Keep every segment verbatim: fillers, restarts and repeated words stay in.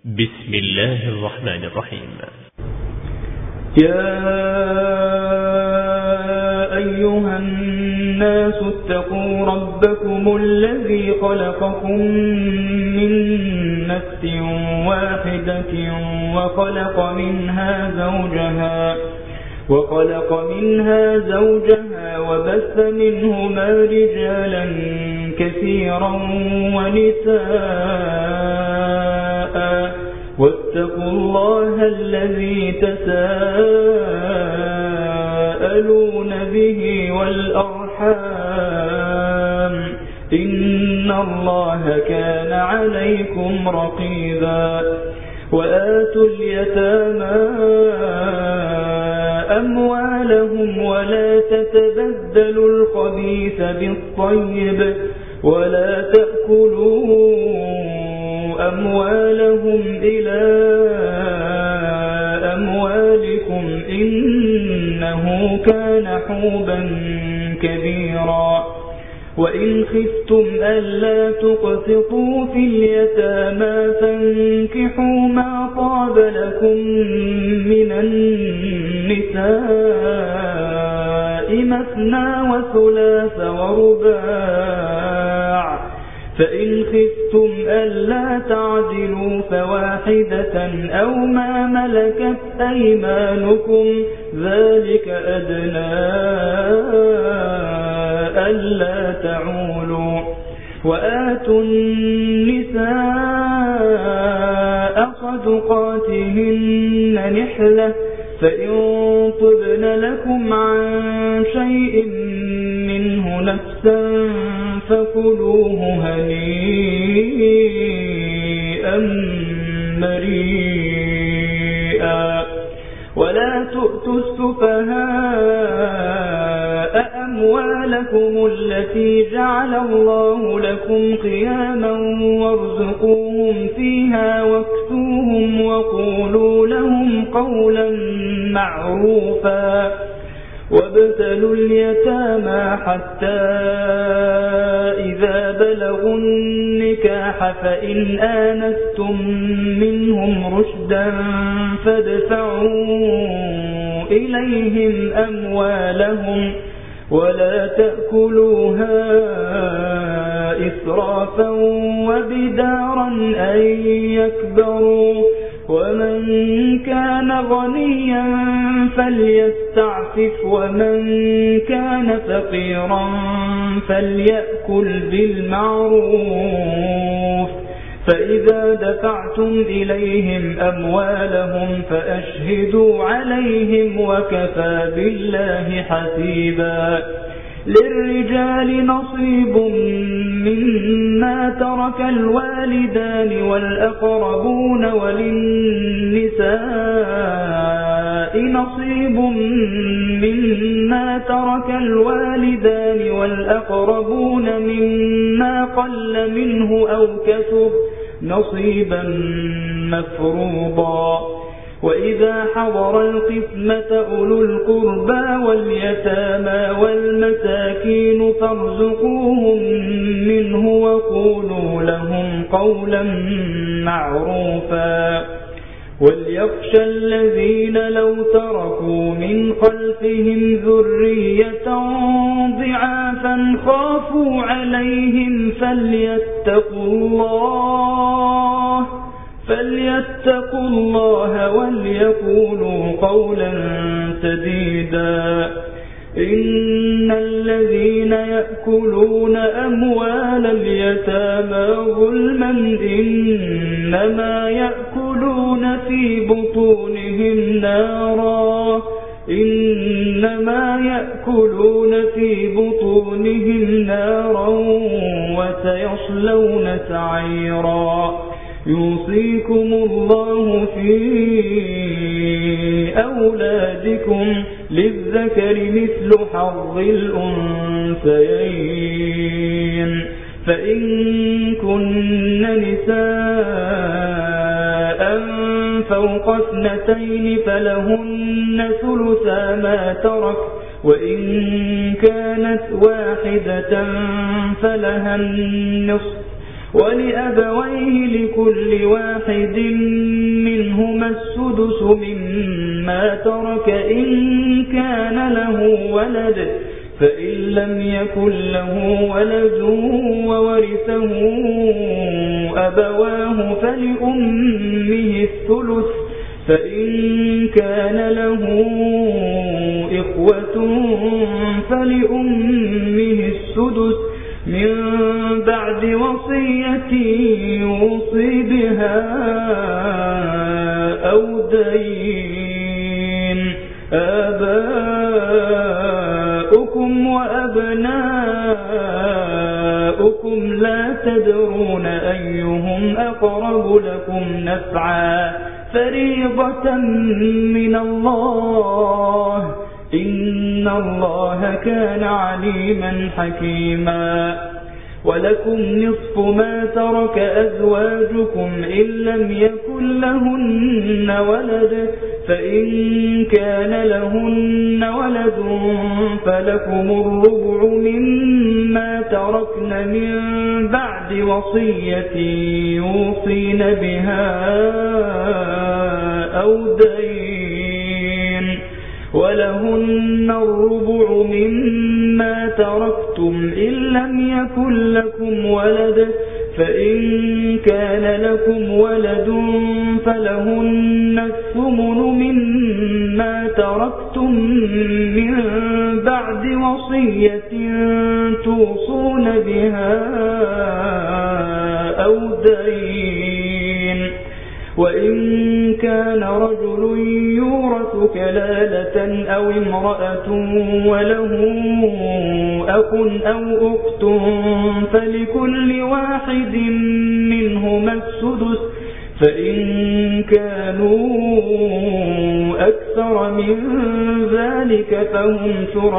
بسم الله الرحمن الرحيم. يا أيها الناس اتقوا ربكم الذي خلقكم من نفس واحدة وخلق منها زوجها وخلق منها زوجها وبث منهما رجالا كثيرا ونساء واتقوا الله الذي تساءلون به والأرحام إن الله كان عليكم رقيبا. وآتوا اليتامى أموالهم ولا تتبدلوا الخبيث بالطيب ولا تأكلوا أموالهم إلى أموالكم إنه كان حوبا كبيرا. وإن خفتم ألا تقسطوا في اليتامى فانكحوا ما طاب لكم من النساء مثنى وثلاث ورباع، فإن خفتم ألا تعدلوا فواحدة أو ما ملكت أيمانكم ذلك أدنى ألا تعولوا. وآتوا النساء صدقاتهن نحلة فإن طبن لكم عن شيء منه نفسا فكلوه هنيئا مريئا. ولا تؤتوا السفهاء أموالكم التي جعل الله لكم قياما وارزقوهم فيها واكسوهم وقولوا لهم قولا معروفا. وابتلوا اليتامى حتى إذا بلغوا النكاح فإن آنستم منهم رشدا فادفعوا إليهم أموالهم ولا تأكلوها إسرافا وبدارا أن يكبروا. ومن كان غنيا فليستعفف ومن كان فقيرا فليأكل بالمعروف. فإذا دفعتم إليهم أموالهم فأشهدوا عليهم وكفى بالله حسيبا. للرجال نصيب مما ترك الوالدان والأقربون وللنساء نصيب مما ترك الوالدان والأقربون مما قل منه أو كثر نصيبا مفروضا. وإذا حضر القسمة أولو القربى واليتامى والمساكين فارزقوهم منه وقولوا لهم قولا معروفا. وليخشى الذين لو تركوا من خلفهم ذرية ضعافا خافوا عليهم فليتقوا الله فليتقوا الله وليقولوا قولا سديدا. إن الذين يأكلون أموال اليتامى ظلما إنما يأكلون في بطونهم نارا إنما يأكلون في بطونهم نارا وسيصلون سعيرا. يوصيكم الله في أولادكم للذكر مثل حظ الأنثيين. فإن كن نساء فوق اثنتين فلهن ثلثا ما ترك وإن كانت واحدة فلها النصف ولأبويه لكل واحد منهما السدس مما ترك إن كان له ولد فإن لم يكن له ولد وورثه أبواه فلأمه الثلث فإن كان له إخوة فلأمه السدس من بعد وصية يوصي بها أو دين آباؤكم وأبناؤكم لا تدرون أيهم أقرب لكم نفعا فريضة من الله إن الله كان عليما حكيما ولكم نصف ما ترك أزواجكم إن لم يكن لهن ولد فإن كان لهن ولد فلكم الربع مما تركن من بعد وصية يوصين بها أو دين ولهن الربع مما تركتم إن لم يكن لكم ولد فإن كان لكم ولد فلهن الثمن مما تركتم من بعد وصية توصون بها أو دين وإن كان رجل يورث كلالة أو امرأة وله أخ أو أخت فلكل واحد منهما السدس فإن كانوا أكثر من ذلك فهم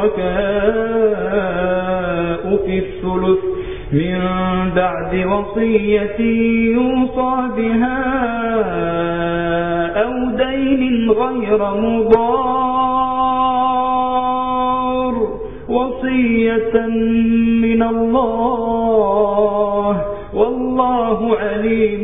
شركاء في الثلث من بعد وصية يوصى بها أو دين غير مضار وصية من الله والله عليم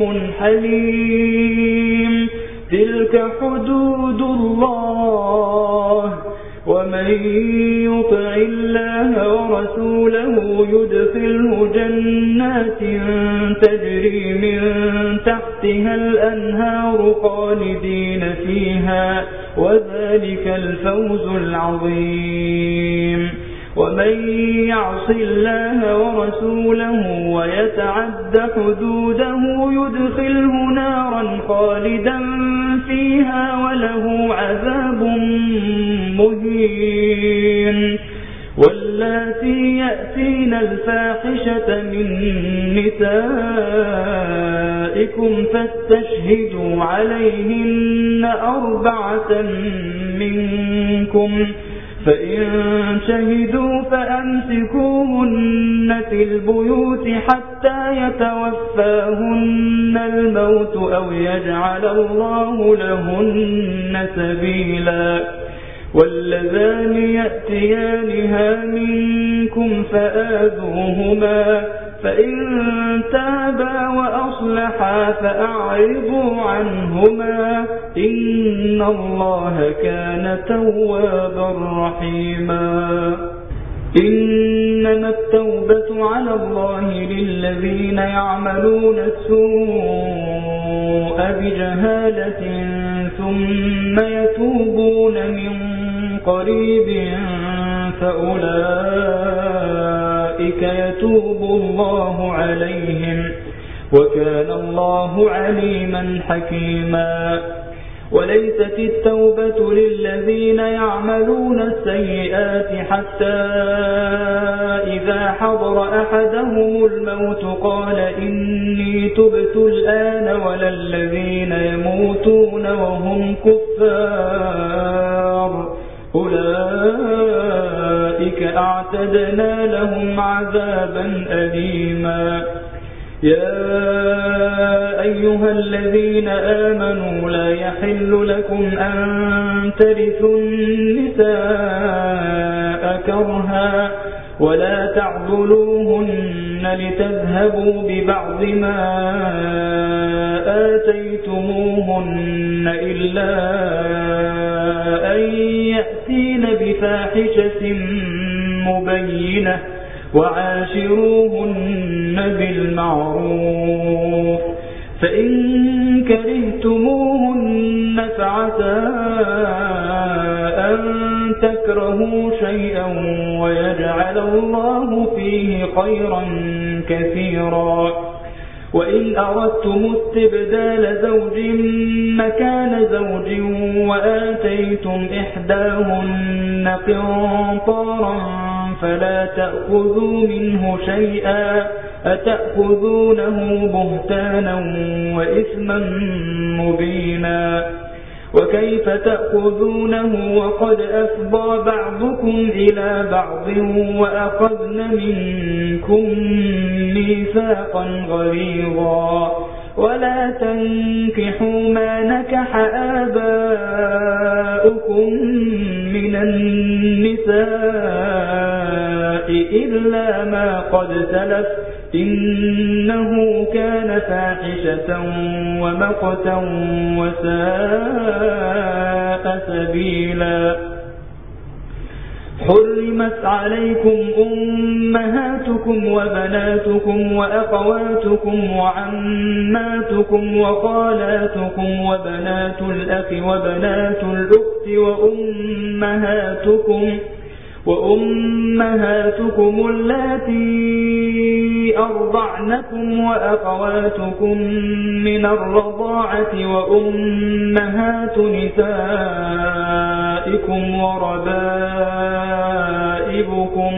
حليم تلك حدود الله ومن يطع الله ورسوله يدخله جنات تجري من تحتها الأنهار خالدين فيها وذلك الفوز العظيم ومن يعص الله ورسوله ويتعد حدوده يدخله نارا خالدا فيها وله عذاب مهين واللاتي يأتين الفاحشة من نسائكم فاستشهدوا عليهن أربعة منكم فإن شهدوا فأمسكوهن في البيوت حتى يتوفاهن الموت أو يجعل الله لهن سبيلا واللذان يأتيانها منكم فآذوهما فإن تابا وأصلحا فأعرضوا عنهما إن الله كان توابا رحيما إنما التوبة على الله للذين يعملون السوء بجهالة ثم يتوبون من قريب فأولئك يتوب الله عليهم وكان الله عليما حكيما وليست التوبة للذين يعملون السيئات حتى إذا حضر أحدهم الموت قال إني تبت الآن ولا الذين يموتون وهم كفار أولئك أعتدنا لهم عذابا أليما يا أيها الذين آمنوا لا يحل لكم أن ترثوا النساء كرها ولا تعضلوهن لتذهبوا ببعض ما آتيتموهن إلا أن يأتين بفاحشة مبينة وعاشروهن بالمعروف فإن كرهتموهن فعسى أن تكرهوا شيئا ويجعل الله فيه خيرا كثيرا وإن أردتم استبدال زوج مكان زوج وآتيتم إحداهن قنطارا فلا تأخذوا منه شيئا أتأخذونه بهتانا وإثما مبينا وكيف تأخذونه وقد أفضى بعضكم إلى بعض وأخذن منكم ميثاقا غليظا ولا تنكحوا ما نكح آباؤكم من النساء إلا ما قد سلف إنه كان فاحشة ومقتا وساء سبيلا حرمت عليكم أمهاتكم وبناتكم وأخواتكم وعماتكم وخالاتكم وبنات الأخ وبنات الأخت وأمهاتكم وأمهاتكم اللاتي أرضعنكم وأخواتكم من الرضاعة وأمهات نسائكم وربائبكم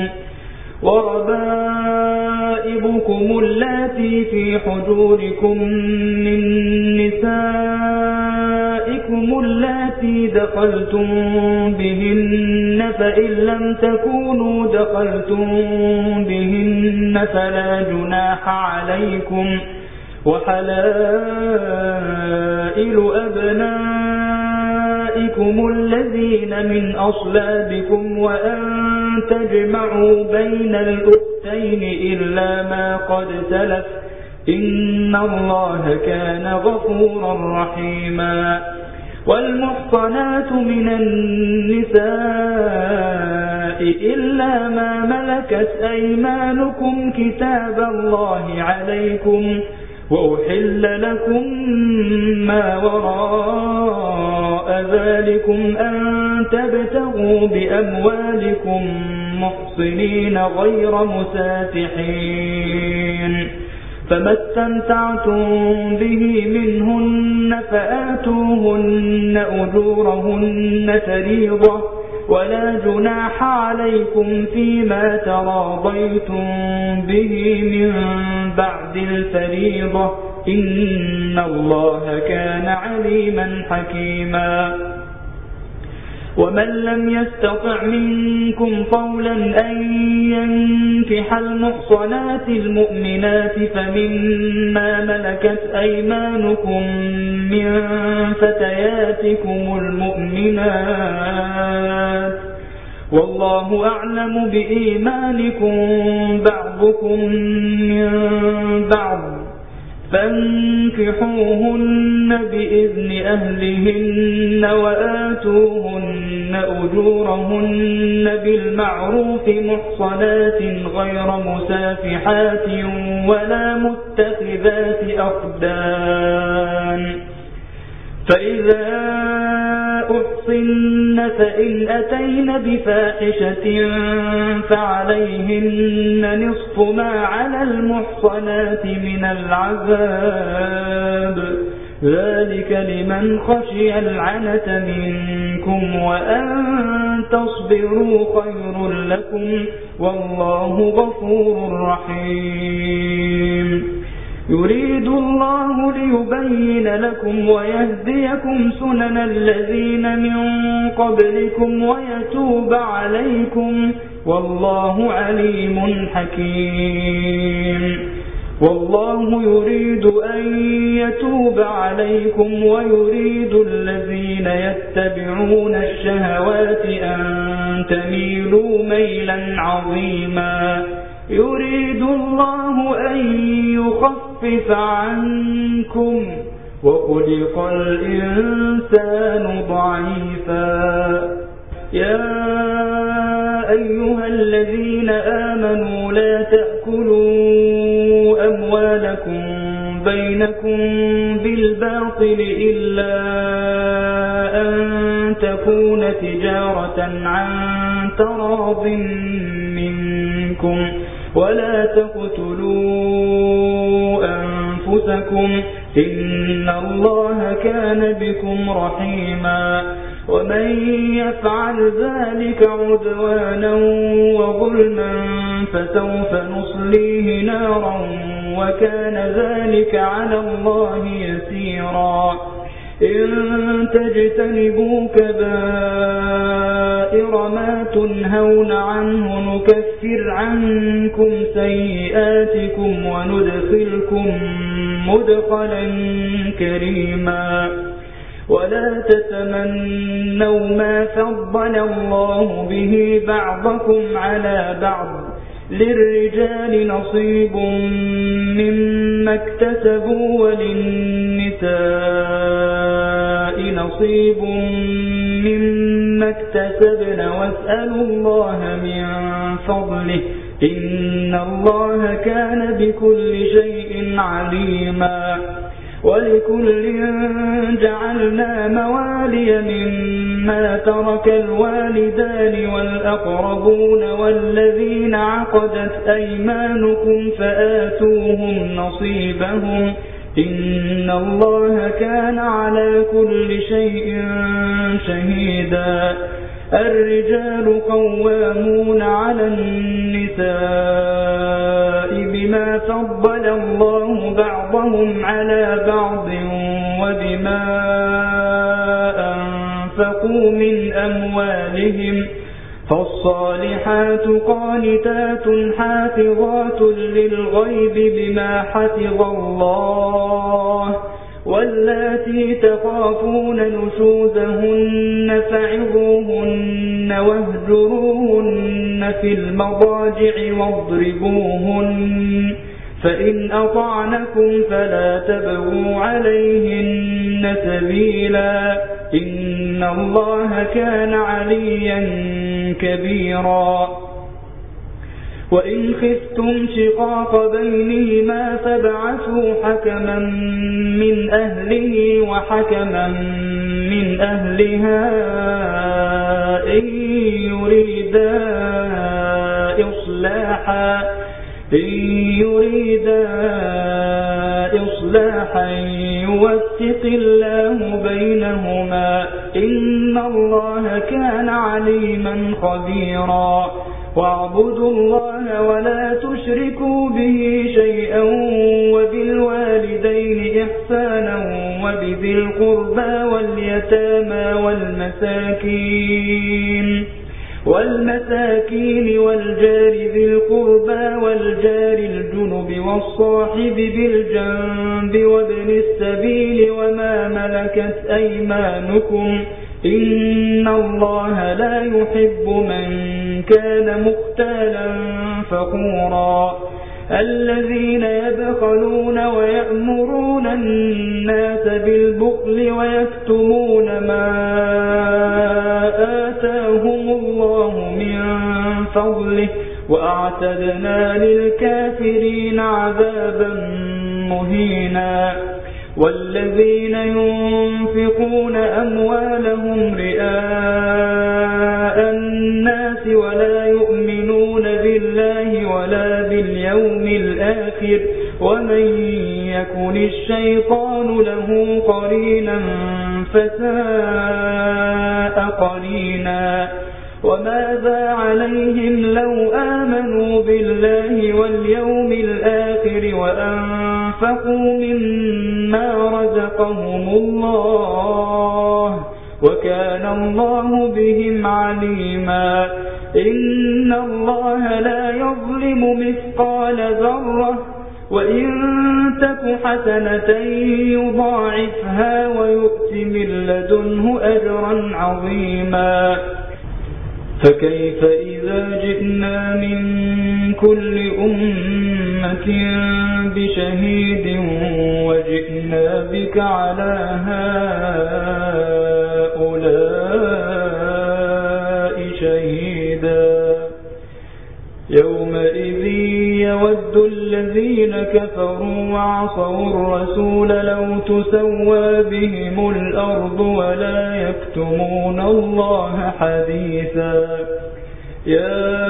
وربائبكم اللاتي في حجوركم من نسائكم اللاتي دخلتم بهن فإن لم تكونوا دخلتم بهن فلا جناح عليكم وحلائل أبنائكم الذين من أصلابكم وأن تجمعوا بين الأختين إلا ما قد سلف إن الله كان غفورا رحيما والمحصنات من النساء إلا ما ملكت أيمانكم كتاب الله عليكم وأحل لكم ما وراء ذلكم أن تبتغوا بأموالكم محصنين غير مسافحين فما استمتعتم به منهن فآتوهن أجورهن فريضة ولا جناح عليكم فيما تراضيتم به من بعد الفريضة إن الله كان عليما حكيما ومن لم يستطع منكم قولا أن ينكح المحصنات المؤمنات فمما ملكت أيمانكم من فتياتكم المؤمنات والله أعلم بإيمانكم بعضكم من بعض فانكحوهن بإذن أهلهن وآتوهن أجورهن بالمعروف محصنات غير مسافحات ولا متخذات أخدان فإذا أحصن فإن أتين بفاحشة فعليهن نصف ما على المحصنات من العذاب ذلك لمن خشي العنة منكم وأن تصبروا خير لكم والله غفور رحيم يريد الله ليبين لكم ويهديكم سنن الذين من قبلكم ويتوب عليكم والله عليم حكيم والله يريد أن يتوب عليكم ويريد الذين يتبعون الشهوات أن تميلوا ميلا عظيما يريد الله أن يخفف عنكم وخلق الإنسان ضعيفا يا أيها الذين آمنوا لا تأكلوا أموالكم بينكم بالباطل إلا أن تكون تجارة عن تراض منكم ولا تقتلوا أنفسكم إن الله كان بكم رحيما ومن يفعل ذلك عدوانا وظلما فسوف نصليه نارا وكان ذلك على الله يسيرا إن تجتنبوا كبائر ما تنهون عنه نكفر عنكم سيئاتكم وندخلكم مدخلا كريما ولا تتمنوا ما فضل الله به بعضكم على بعض للرجال نصيب مما اكتسبوا وللنساء نصيب مما اكتسبن واسألوا الله من فضله إن الله كان بكل شيء عليما ولكل جعلنا موالي مما ترك الوالدان والأقربون والذين عقدت أيمانكم فآتوهم نصيبهم إن الله كان على كل شيء شهيدا الرجال قوامون على النساء بما فضل الله بعضهم على بعض وبما أنفقوا من أموالهم فالصالحات قانتات حافظات للغيب بما حفظ الله واللاتي تخافون نشوزهن فعظوهن واهجروهن في المضاجع واضربوهن فإن أطعنكم فلا تبغوا عليهن سبيلا إن الله كان عليا كبيرا وإن خفتم شقاق بينهما فابعثوا حكما من أهله وحكما من أهلها إن يريدا إصلاحا إن يريدا إصلاحا يوفق الله بينهما إن الله كان عليما خبيرا واعبدوا الله ولا تشركوا به شيئا وبالوالدين إحسانا وبذي القربى واليتامى والمساكين والمساكين والجار ذي القربى والجار الجنب والصاحب بالجنب وابن السبيل وما ملكت أيمانكم إن الله لا يحب من كان مختالا فخورا الذين يبخلون ويأمرون الناس بالبخل ويكتمون ما آتاهم الله من فضله وأعتدنا للكافرين عذابا مهينا والذين ينفقون أموالهم رئاء الناس ولا يؤمنون بالله ولا باليوم الآخر ومن يكن الشيطان له قرينا فساء قرينا وماذا عليهم لو آمنوا بالله واليوم الآخر وأنفقوا مما رزقهم الله وكان الله بهم عليما إن الله لا يظلم مثقال ذرة وإن تك حسنة يضاعفها ويؤت من لدنه أجرا عظيما. فكيف إذا جئنا من كل أمة بشهيد وجئنا بك على هؤلاء شهيدا. يومئذ يود الذين كفروا وعصوا الرسول لو تسوى بهم الأرض ولا يكتمون الله حديثا. يا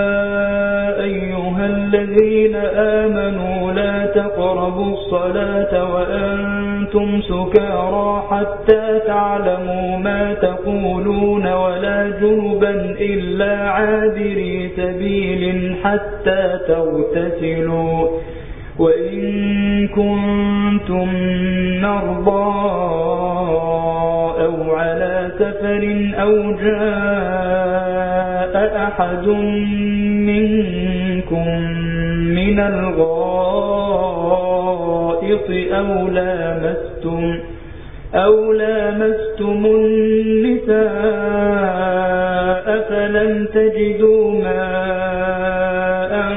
أيها الذين آمنوا لا تقربوا الصلاة وأنتم سكارى حتى تعلموا ما تقولون ولا جنبا إلا عابري سبيل حتى تغتسلوا. وإن كنتم مرضى أو على سفر أو جاء أحد منكم من الغائط أو لامستم أو لامستم النساء فلم تجدوا ماء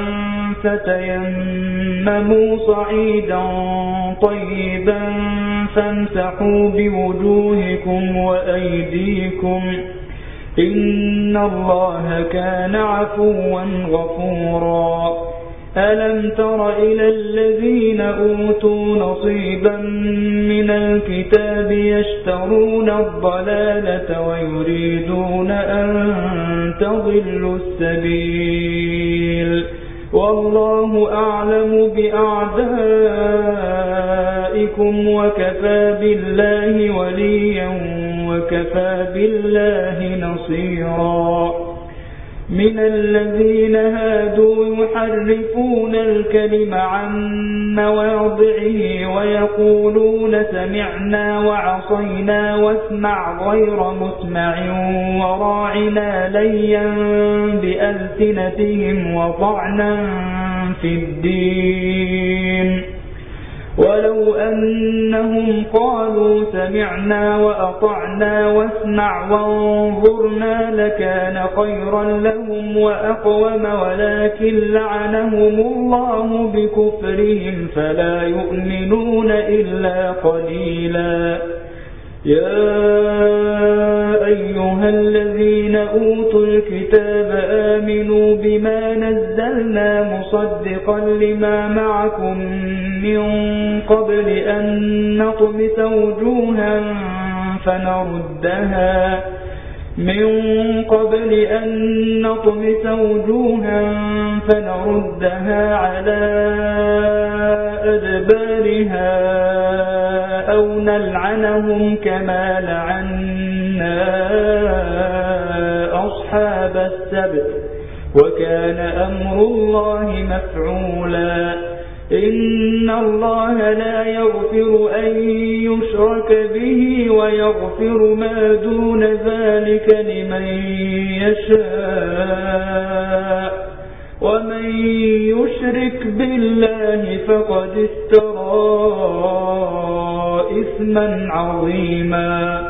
فتيمموا صعيدا طيبا فامسحوا بوجوهكم وأيديكم إن الله كان عفوا غفورا. ألم تر إلى الذين أوتوا نصيبا من الكتاب يشترون الضلالة ويريدون أن تضلوا السبيل والله أعلم بأعدائكم وكفى بالله وليا وكفى بالله نصيرا. من الذين هادوا يحرفون الكلم عن مواضعه ويقولون سمعنا وعصينا واسمع غير مسمع وراعنا ليا بألسنتهم وطعنا في الدين. ولو أنهم قالوا سمعنا وأطعنا واسمع وانظرنا لكان خيرا لهم وأقوم ولكن لعنهم الله بكفرهم فلا يؤمنون إلا قليلا. يا أيها الذين أوتوا الكتاب آمنوا بما نزلنا مصدقا لما معكم من قبل أن نطمس وجوها فنردها من قبل أن نطمس وجوها فنردها على أدبارها أو نلعنهم كما لعنا أصحاب السبت وكان أمر الله مفعولا. إن الله لا يغفر أن يشرك به ويغفر ما دون ذلك لمن يشاء ومن يشرك بالله فقد افترى إثما عظيما.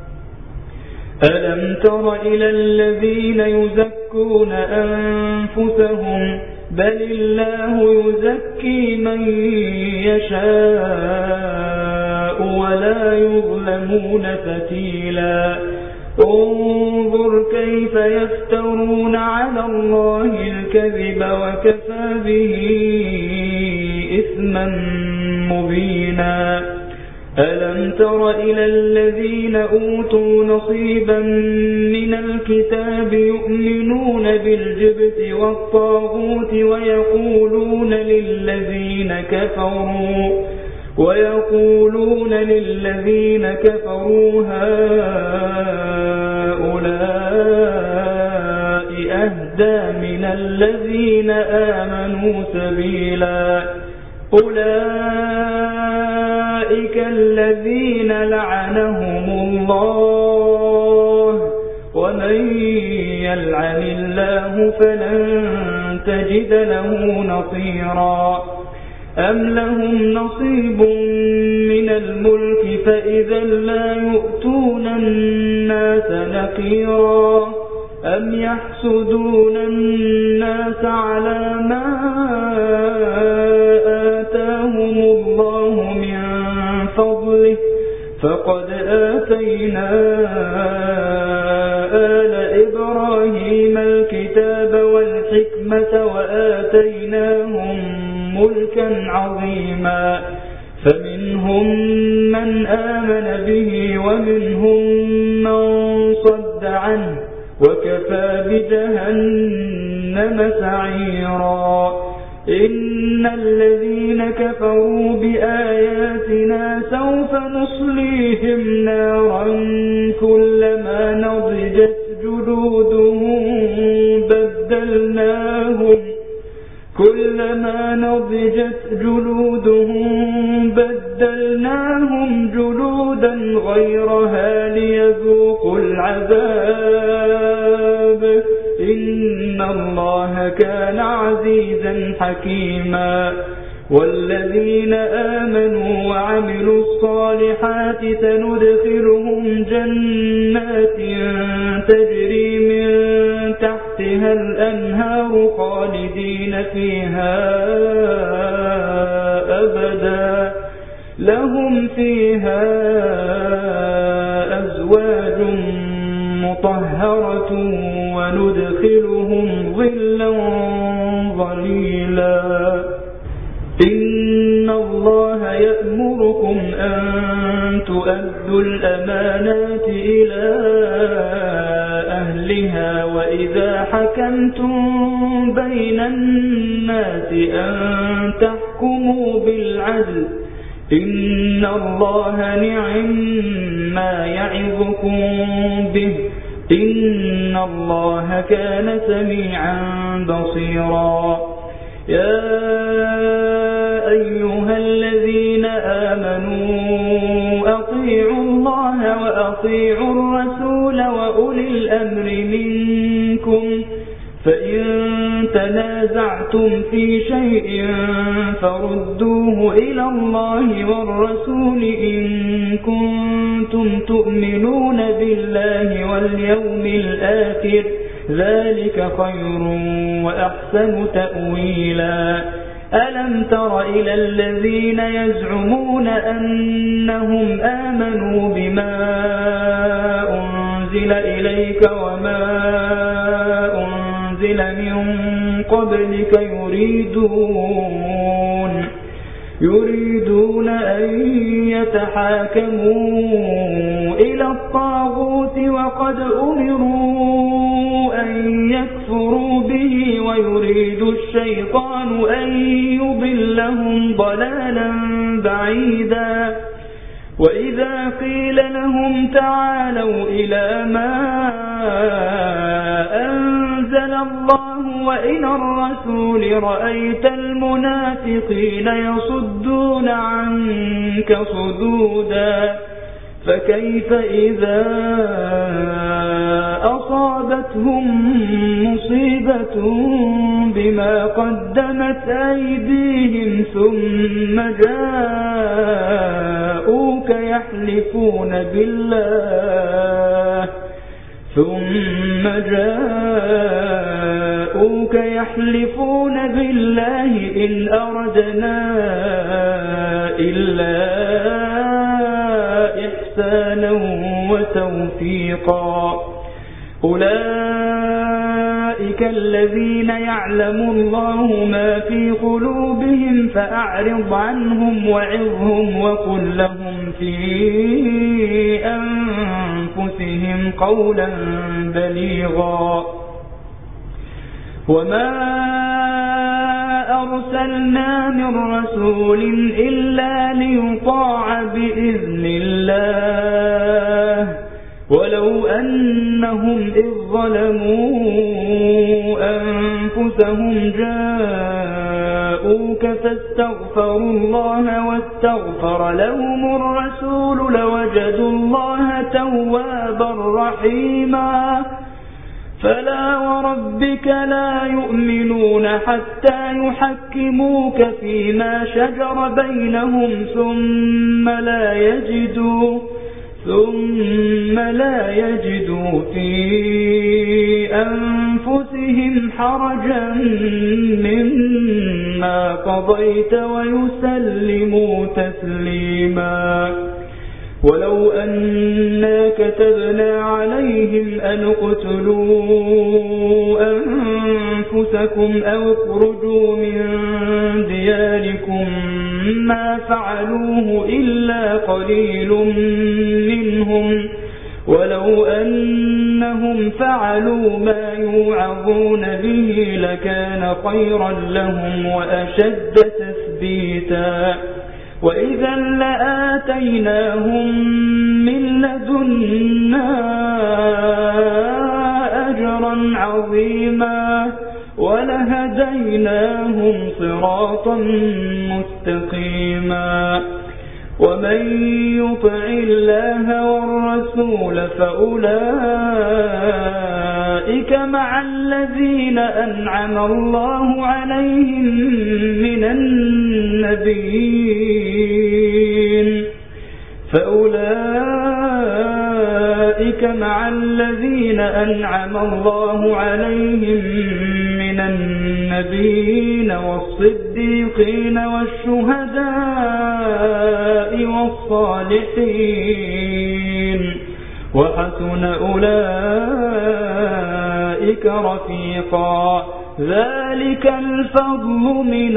ألم تر إلى الذين يزكون أنفسهم بل الله يزكي من يشاء ولا يظلمون فتيلا. انظر كيف يفترون على الله الكذب وكفى به إثما مبينا. ألم تر إلى الذين أوتوا نصيبا من الكتاب يؤمنون بالجبت والطاغوت ويقولون للذين كفروا ويقولون للذين كفروا هؤلاء أهدى من الذين آمنوا سبيلا. أولئك الذين لعنهم الله ومن يلعن الله فلن تجد له نصيرا. أم لهم نصيب من الملك فإذا لا يؤتون الناس نقيرا أم يحسدون الناس على ما آتاهم الله من فضله فقد آتينا آل إبراهيم الكتاب والحكمة وآتيناهم ملكا عظيما فمنهم من آمن به ومنهم من صد عنه وكفى بجهنم سعيرا إن الذين كفروا بآياتنا سوف نصليهم نارا كلما نضجت جلودهم بدلناهم كلما نضجت جلودهم بدلناهم جلودا غيرها ليذوقوا العذاب إن الله كان عزيزا حكيما والذين آمنوا وعملوا الصالحات سندخلهم جنات تجري من تحتها الأنهار خالدين فيها أبدا لهم فيها أزواج مطهرة وندخلهم ظلا ظليلا إن الله يأمركم أن تؤدوا الأمانات إلى أهلها وإذا حكمتم بين الناس أن تحكموا بالعدل إن الله نعم ما يعظكم به إن الله كان سميعا بصيرا يا أيها الذين آمنوا أطيعوا الله وأطيعوا الرسول وأولي الأمر منكم فإن تنازعتم في شيء فردوه إلى الله والرسول إن كنتم تؤمنون بالله واليوم الآخر ذلك خير وأحسن تأويلا ألم تر إلى الذين يزعمون أنهم آمنوا بما أنزل إليك وما أنزل من قبلك يريدون يريدون أن يتحاكموا إلى الطاغوت وقد أمروا أن يكفروا به ويريد الشيطان أن يضلهم ضلالا بعيدا وإذا قيل لهم تعالوا إلى ما أنزل الله وإلى الرسول رأيت المنافقين يصدون عنك صدودا فكيف إذا أصابتهم مصيبة بما قدمت أيديهم ثم جاءوك يحلفون بالله ثم جاءوك يحلفون بالله إن أردنا إلا إحسانا وتوفيقا أولئك الذين يعلم الله ما في قلوبهم فأعرض عنهم وعظهم وقل لهم في أنفسهم قولا بليغا وما أرسلنا من رسول إلا ليطاع بإذن الله ولو أنهم إذ ظلموا أنفسهم جاءوك فاستغفروا الله واستغفر لهم الرسول لوجدوا الله توابا رحيما فلا وربك لا يؤمنون حتى يحكموك فيما شجر بينهم ثم لا يجدوا ثم لا يجدوا في أنفسهم حرجا مما قضيت ويسلموا تسليما. ولو أنا كتبنا عليهم أن اقتلوا أنفسكم أو اخرجوا من دياركم ما فعلوه إلا قليل منهم ولو أنهم فعلوا ما يوعظون به لكان خيرا لهم وأشد تثبيتا وإذا لآتيناهم من لدنا أجرا عظيما ولهديناهم صراطا مستقيما. ومن يطع الله والرسول فأولئك مع الذين أنعم الله عليهم من النبيين فأولئك مع الذين أنعم الله عليهم من النبيين والصديقين والشهداء والصالحين وحسن أولئك رفيقا. ذلك الفضل من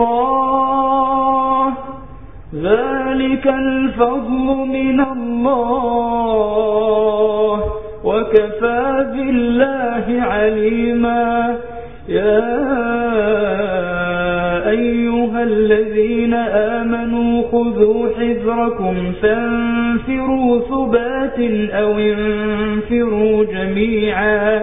الله ذلك الفضل من الله وكفى بالله عليما. يا أيها الذين آمنوا خذوا حذركم فانفروا ثبات أو انفروا جميعا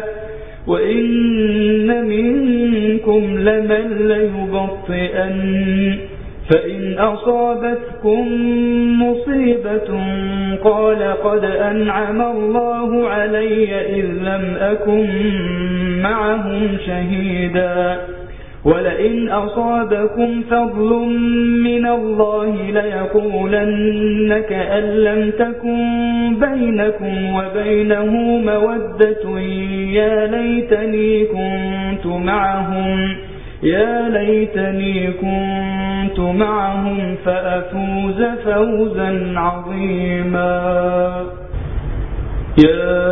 وإن منكم لمن ليبطئن فإن أصابتكم مصيبة قال قد أنعم الله علي إذ لم أكن معهم شهيدا ولئن أصابكم فضل من الله ليقولن كأن لم تكن بينكم وبينه مودة يا ليتني كنت معهم يا ليتني كنت معهم فأفوز فوزا عظيما. يا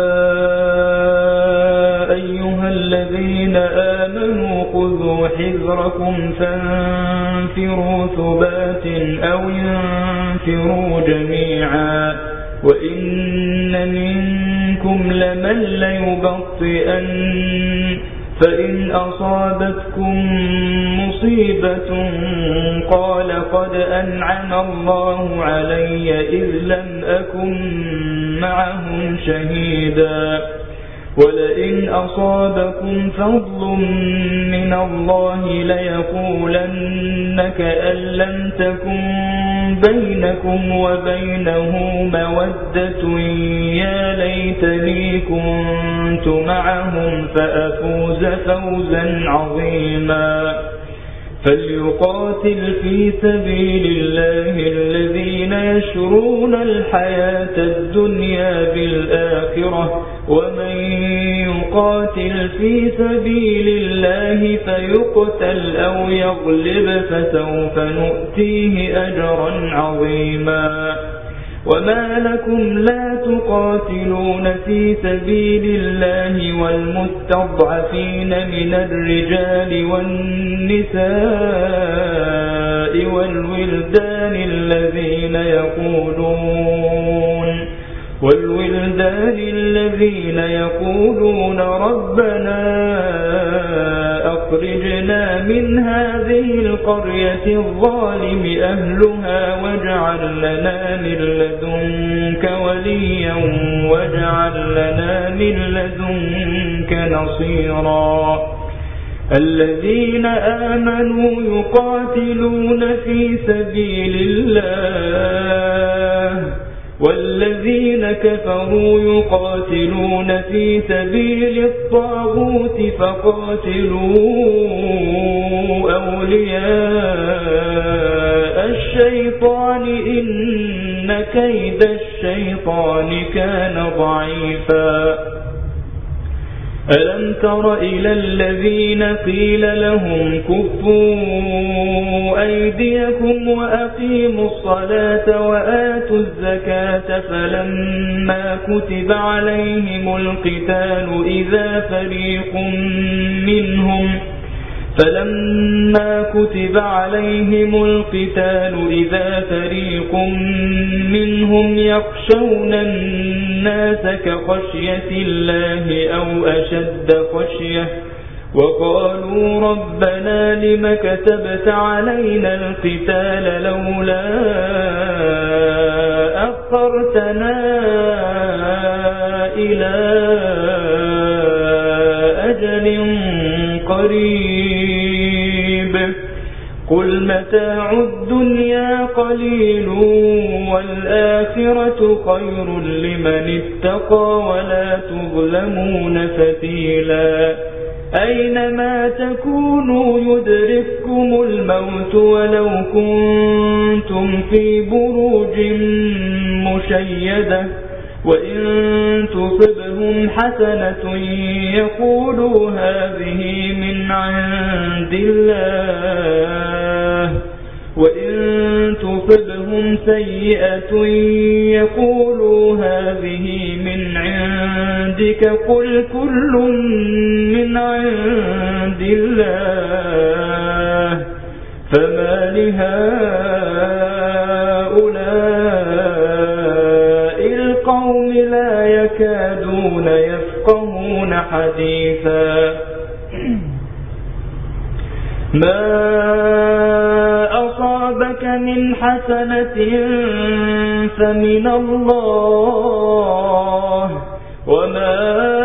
أيها الذين آمنوا خذوا حذركم فانفروا ثبات أو انفروا جميعا وإن منكم لمن ليبطئن فإن أصابتكم مصيبة قال قد أنعم الله علي إذ لم أكن معهم شهيدا ولئن أصابكم فضل من الله ليقولن كأن لم تكن بينكم وبينه مودة يا ليتني كنت معهم فأفوز فوزا عظيما. فليقاتل في سبيل الله الذين يشرون الحياة الدنيا بالآخرة ومن يقاتل في سبيل الله فيقتل أو يغلب فسوف نؤتيه أجرا عظيما. وما لكم لا تقاتلون في سبيل الله والمستضعفين من الرجال والنساء والولدان الذين يقولون والولدان الذين يقولون ربنا أخرجنا من هذه القرية الظالم أهلها واجعل لنا من لدنك وليا واجعل لنا من لدنك نصيرا. الذين آمنوا يقاتلون في سبيل الله والذين كفروا يقاتلون في سبيل الطاغوت فقاتلوا أولياء الشيطان إن كيد الشيطان كان ضعيفا ألم تر إلى الذين قيل لهم كفوا أيديكم وأقيموا الصلاة وآتوا الزكاة فلما كتب عليهم القتال إذا فريق منهم فلما كتب عليهم القتال إذا فريق منهم يخشون الناس كخشية الله أو أشد خشية وقالوا ربنا لم كتبت علينا القتال لولا أخرتنا إلى أجل قريب قل متاع الدنيا قليل والآخرة خير لمن اتقى ولا تظلمون فتيلا أينما تكونوا يدرككم الموت ولو كنتم في بروج مشيدة وإن تصبهم حسنة يقولوا هذه من عند الله وإن تصبهم سيئة يقولوا هذه من عندك قل كل من عند الله فما لهؤلاء القوم لا يكادون يفقهون حديثا ما أصابك من حسنة فمن الله وما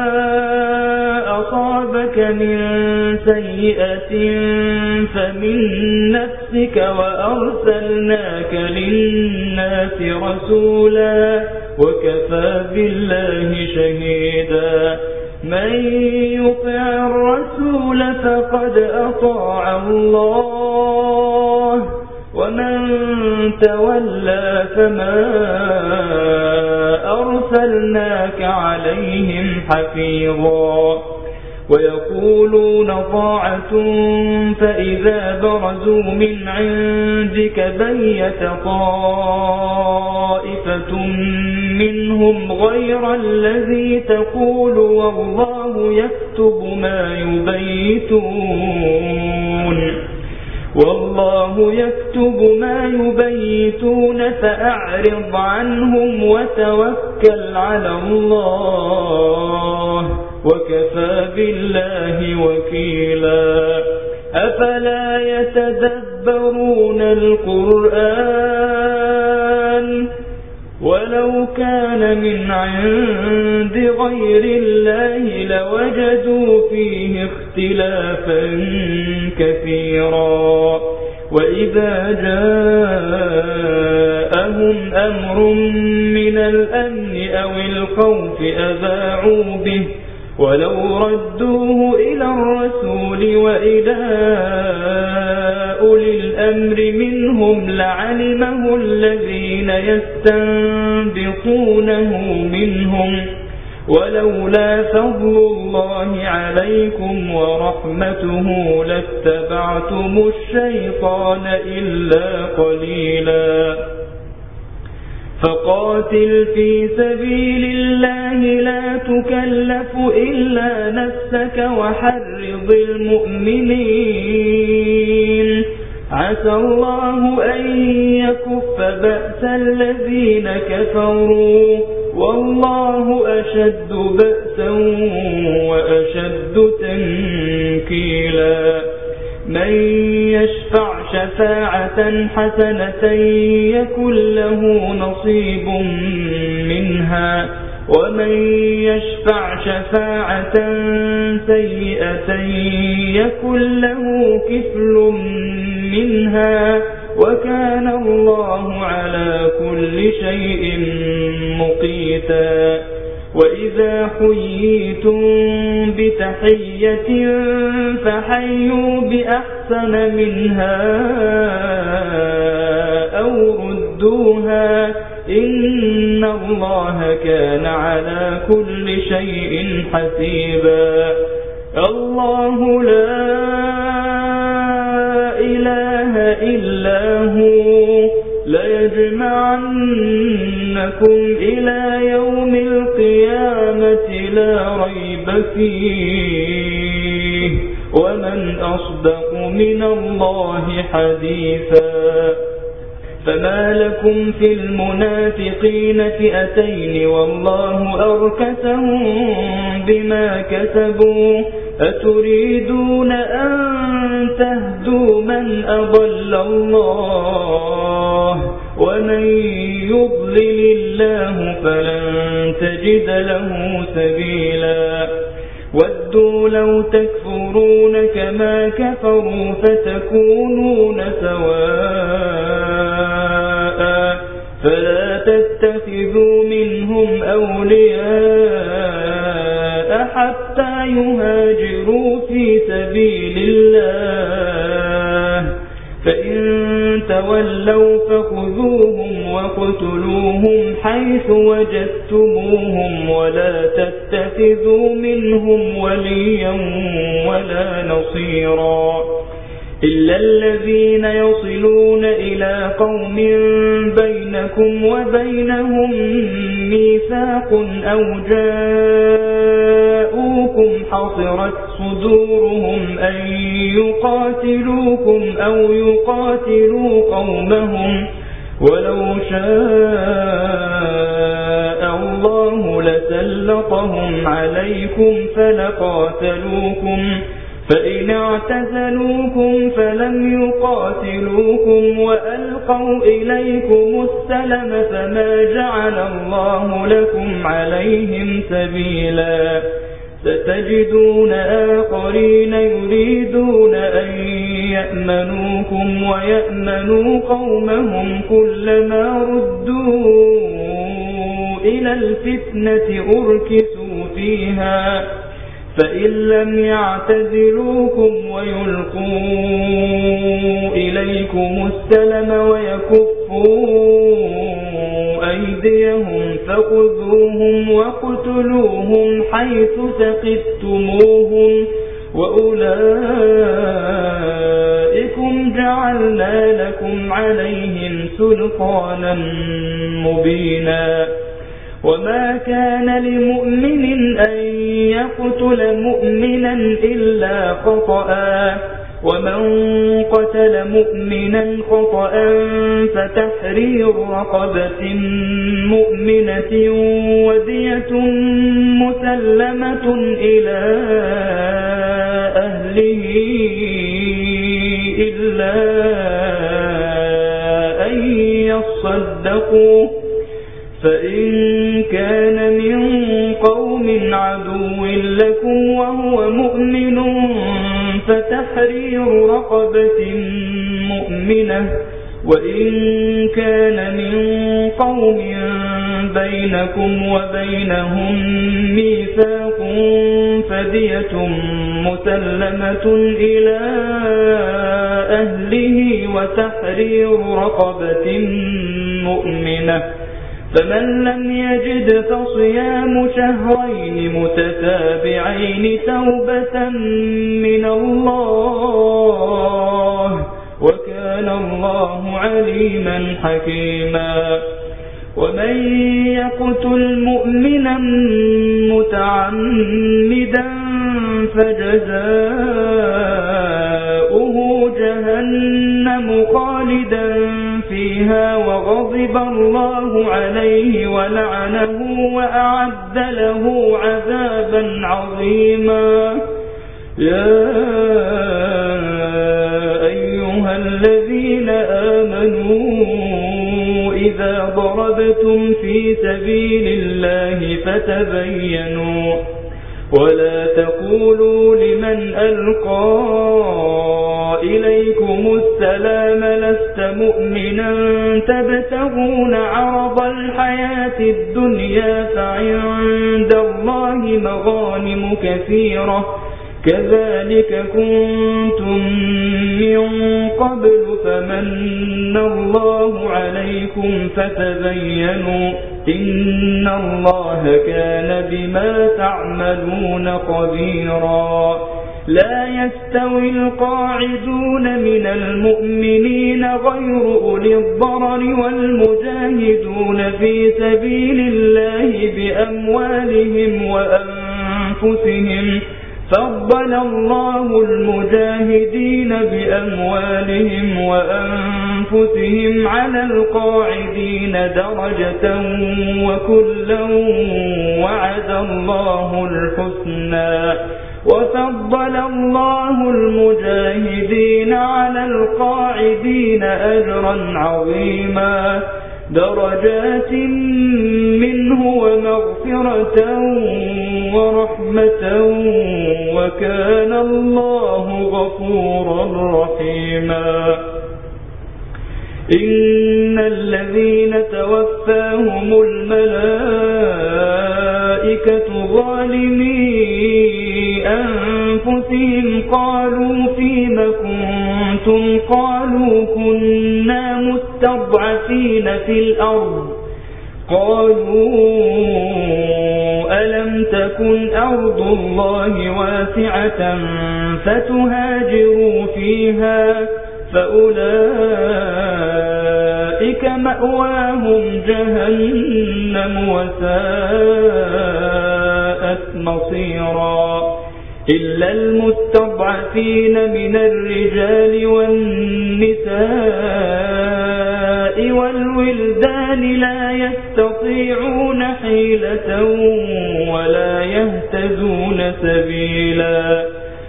أصابك من سيئة فمن نفسك وأرسلناك للناس رسولا وكفى بالله شهيدا من يطع الرسول فقد أطاع الله ومن تولى فما أرسلناك عليهم حفيظا ويقولون طاعة فإذا برزوا من عندك بيت طائفة منهم غير الذي تقول والله يكتب ما يبيتون والله يكتب ما يبيتون فأعرض عنهم وتوكل على الله وكفى بالله وكيلا أفلا يتدبرون القرآن ولو كان من عند غير الله لوجدوا فيه اختلافا كثيرا وإذا جاءهم أمر من الأمن أو الخوف أذاعوا به ولو ردوه إلى الرسول وإلى أولي الأمر منهم لعلمه الذين يستنبطونه منهم ولولا فضل الله عليكم ورحمته لاتبعتم الشيطان إلا قليلا فقاتل في سبيل الله لا تكلف إلا نفسك وحرض المؤمنين عسى الله أن يكف بأس الذين كفروا والله أشد بأسا وأشد تنكيلا من يشفع شفاعة حسنة يكن له نصيب منها ومن يشفع شفاعة سيئة يكن له كفل منها وكان الله على كل شيء مقيتا وإذا حييتم بتحية فحيوا بأحسن منها أو ردوها إن الله كان على كل شيء حسيبا الله لا إله إلا هو ليجمعنكم إلى يوم القيامة لا ريب فيه ومن أصدق من الله حديثا فما لكم في المنافقين فئتين والله أركسهم بما كسبوا أتريدون أن تهدوا من أضل الله ومن يضلل الله فلن تجد له سبيلا ودوا لو تكفرون كما كفروا فتكونون سواء فلا تتخذوا منهم أولياء حتى يهاجروا في سبيل الله فإن تولوا فخذوهم وقتلوهم حيث وجدتموهم ولا تتخذوا منهم وليا ولا نصيرا إلا الذين يصلون إلى قوم بينكم وبينهم ميثاق أو جاءوكم حصرت صدورهم أن يقاتلوكم أو يقاتلوا قومهم ولو شاء الله لسلطهم عليكم فلقاتلوكم فإن اعتزلوكم فلم يقاتلوكم وألقوا إليكم السلم فما جعل الله لكم عليهم سبيلا ستجدون آخرين يريدون أن يأمنوكم ويأمنوا قومهم كلما ردوا إلى الفتنة أركسوا فيها فإن لم يعتزلوكم ويلقوا إليكم السلم ويكفوا أيديهم فخذوهم وقتلوهم حيث ثقفتموهم وأولئكم جعلنا لكم عليهم سلطانا مبينا وما كان لمؤمن أن يقتل مؤمنا إلا خطأ ومن قتل مؤمنا خطأ فتحرير رقبة مؤمنة ودية مسلمة إلى أهله إلا أن يصدقوا فإن كان من قوم عدو لكم وهو مؤمن فتحرير رقبة مؤمنة وإن كان من قوم بينكم وبينهم ميثاق فدية مسلمة إلى أهله وتحرير رقبة مؤمنة فمن لم يجد فصيام شهرين متتابعين توبة من الله وكان الله عليما حكيما ومن يقتل مؤمنا متعمدا فجزاؤه جهنم خالدا فيها وغضب الله عليه ولعنه وأعد له عذابا عظيما يا أيها الذين آمنوا إذا ضربتم في سبيل الله فتبينوا ولا تقولوا لمن ألقى إليكم السلام لست مؤمنا تبتغون عرض الحياة الدنيا فعند الله مغانم كثيرة كذلك كنتم من قبل فمن الله عليكم فتبينوا إن الله كان بما تعملون خبيرا لا يستوي القاعدون من المؤمنين غير أولي الضرر والمجاهدون في سبيل الله بأموالهم وأنفسهم فضل الله المجاهدين بأموالهم وأنفسهم على القاعدين درجة وكلا وعد الله الحسنى وفضل الله المجاهدين على القاعدين أجرا عظيما درجات منه ومغفرة ورحمة وكان الله غفورا رحيما إن الذين توفاهم الملائكة ظالمي أنفسهم قالوا فيم كنتم قالوا كنا مستضعفين في الأرض قالوا ألم تكن أرض الله واسعة فتهاجروا فيها فأولئك مأواهم جهنم وساءت مصيرا إلا المستضعفين من الرجال والنساء والولدان لا يستطيعون حيلة ولا يهتدون سبيلا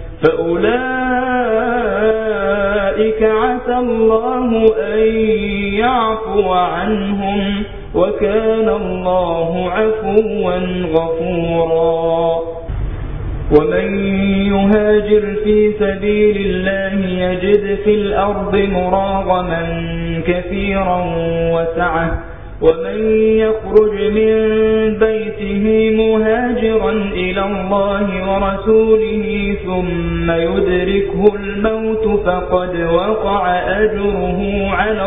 فأولئك عسى الله أن يعفو عنهم وكان الله عفوا غفورا ومن يهاجر في سبيل الله يجد في الأرض مراغما كثيرا وسعة ومن يخرج من بيته مهاجرا إلى الله ورسوله ثم يدركه الموت فقد وقع أجره على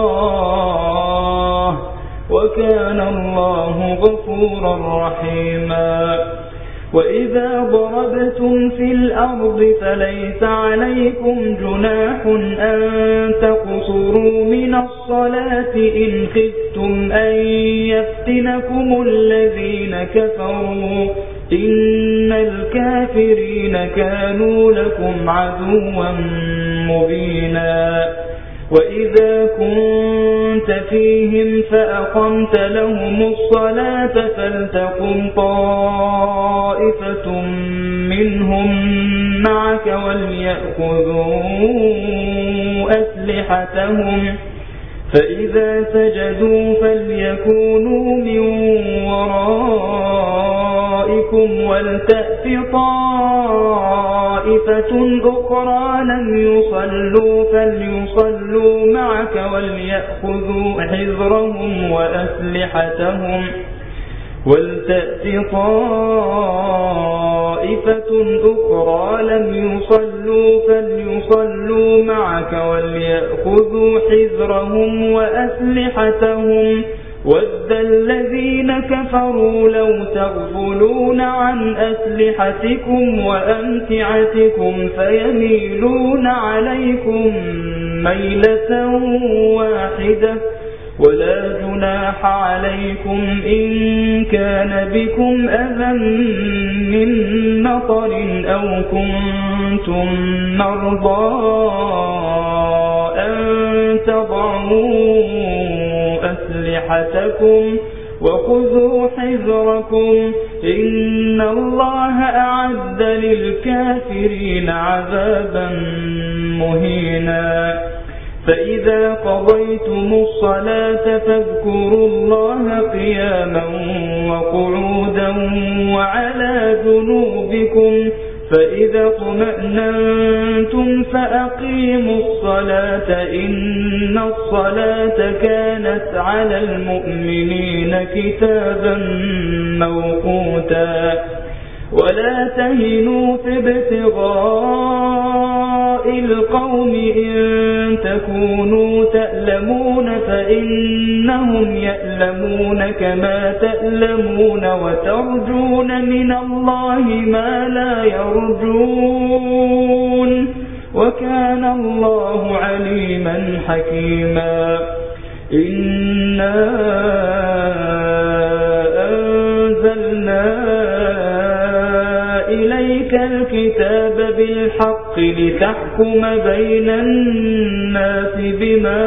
الله وكان الله غفورا رحيما وإذا ضربتم في الأرض فليس عليكم جناح أن تقصروا من الصلاة إن خفتم أن يفتنكم الذين كفروا إن الكافرين كانوا لكم عدوا مبينا وإذا كنت فيهم فأقمت لهم الصلاة فلتقم طائفة منهم معك وليأخذوا أسلحتهم فإذا سجدوا فليكونوا من ورائكم ولتأت طائفة أخرى لم يصلوا فليصلوا معك وليأخذوا حذرهم وأسلحتهم ولتأت طائفة أخرى لم يصلوا فليصلوا معك وليأخذوا حذرهم وأسلحتهم ود الذين كفروا لو تغفلون عن أسلحتكم وأمتعتكم فيميلون عليكم ميلة واحدة ولا جناح عليكم إن كان بكم أذى من مطر أو كنتم مرضى أن تضعوا أسلحتكم وخذوا حذركم إن الله أعد للكافرين عذابا مهينا فإذا قضيتم الصلاة فاذكروا الله قياما وقعودا وعلى جنوبكم فإذا اطمأننتم فأقيموا الصلاة إن الصلاة كانت على المؤمنين كتابا موقوتا ولا تهنوا في ابتغاء القوم إن تكونوا تألمون فإنهم يألمون كما تألمون وترجون من الله ما لا يرجون وكان الله عليما حكيما إنا أنزلنا إليك الكتاب بالحق لتحكم بين الناس بما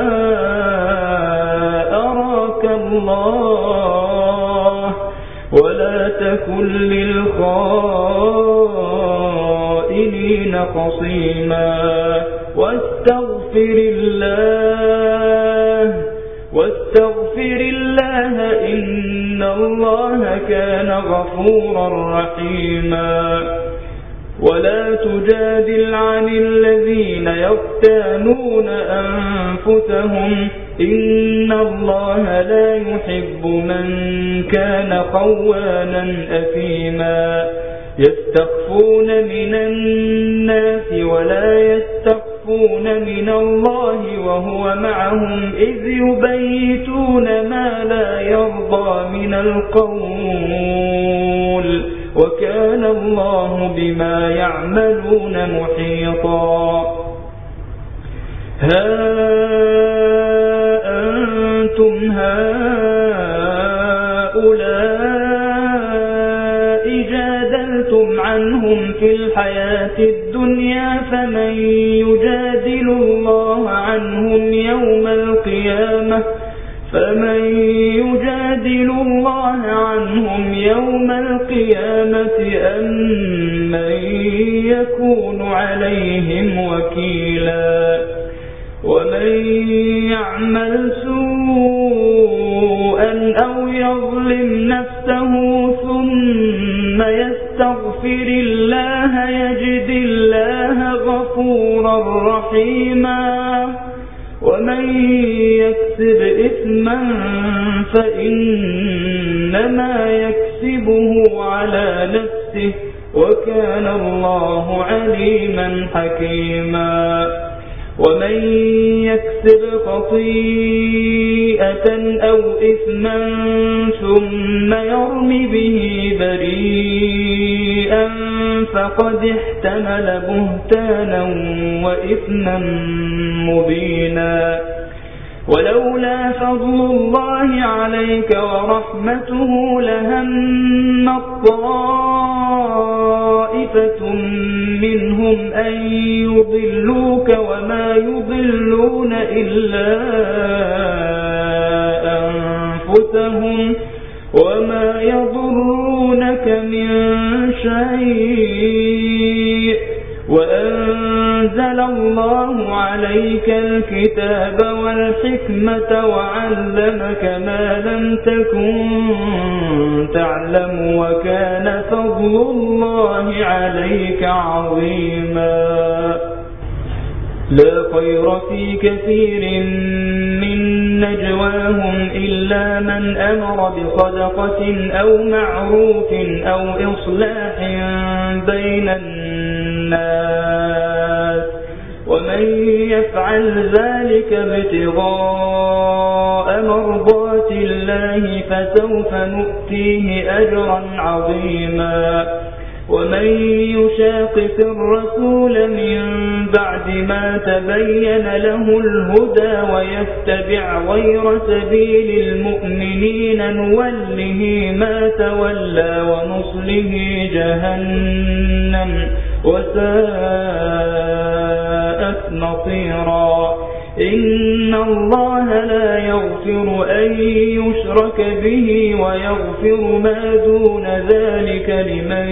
أراك الله ولا تكن للخائنين خصيما واستغفر الله واستغفر الله إن الله كان غفورا رحيما ولا تجادل عن الذين يختانون أنفسهم إن الله لا يحب من كان خوانا أثيما يستخفون من الناس ولا يستخفون من الله وهو معهم إذ يبيتون ما لا يرضى من القول وكان الله بما يعملون محيطا ها أنتم هؤلاء جادلتم عنهم في الحياة الدنيا فمن يجادل الله عنهم يوم القيامة فمن يجادل الله عنهم يوم القيامة أم من يكون عليهم وكيلا ومن يعمل سوءا أو يظلم نفسه ثم يستغفر الله يجد الله غفورا رحيما ومن يكسب إثما فإنما يكسبه على نفسه وكان الله عليما حكيما ومن يكسب خطيئة أو إثما ثم يرم به بريئا فقد احتمل بهتانا وإثما مبينا ولولا فضل الله عليك ورحمته لهم طائفة منهم أن يضلوك وما يضلون إلا أنفسهم وما يضرونك من شيء وأنزل الله عليك الكتاب والحكمة وعلمك ما لم تكن تعلم وكان فضل الله عليك عظيما لا خير في كثير من نجواهم إلا من أمر بصدقة أو معروف أو إصلاح بين الناس ومن يفعل ذلك ابتغاء مرضات الله فسوف نؤتيه أجرا عظيما ومن يشاقق الرسول من بعد ما تبين له الهدى ويتبع غير سبيل المؤمنين نوله ما تولى ونصله جهنم وساءت مصيرا إن الله لا يغفر أن يشرك به ويغفر ما دون ذلك لمن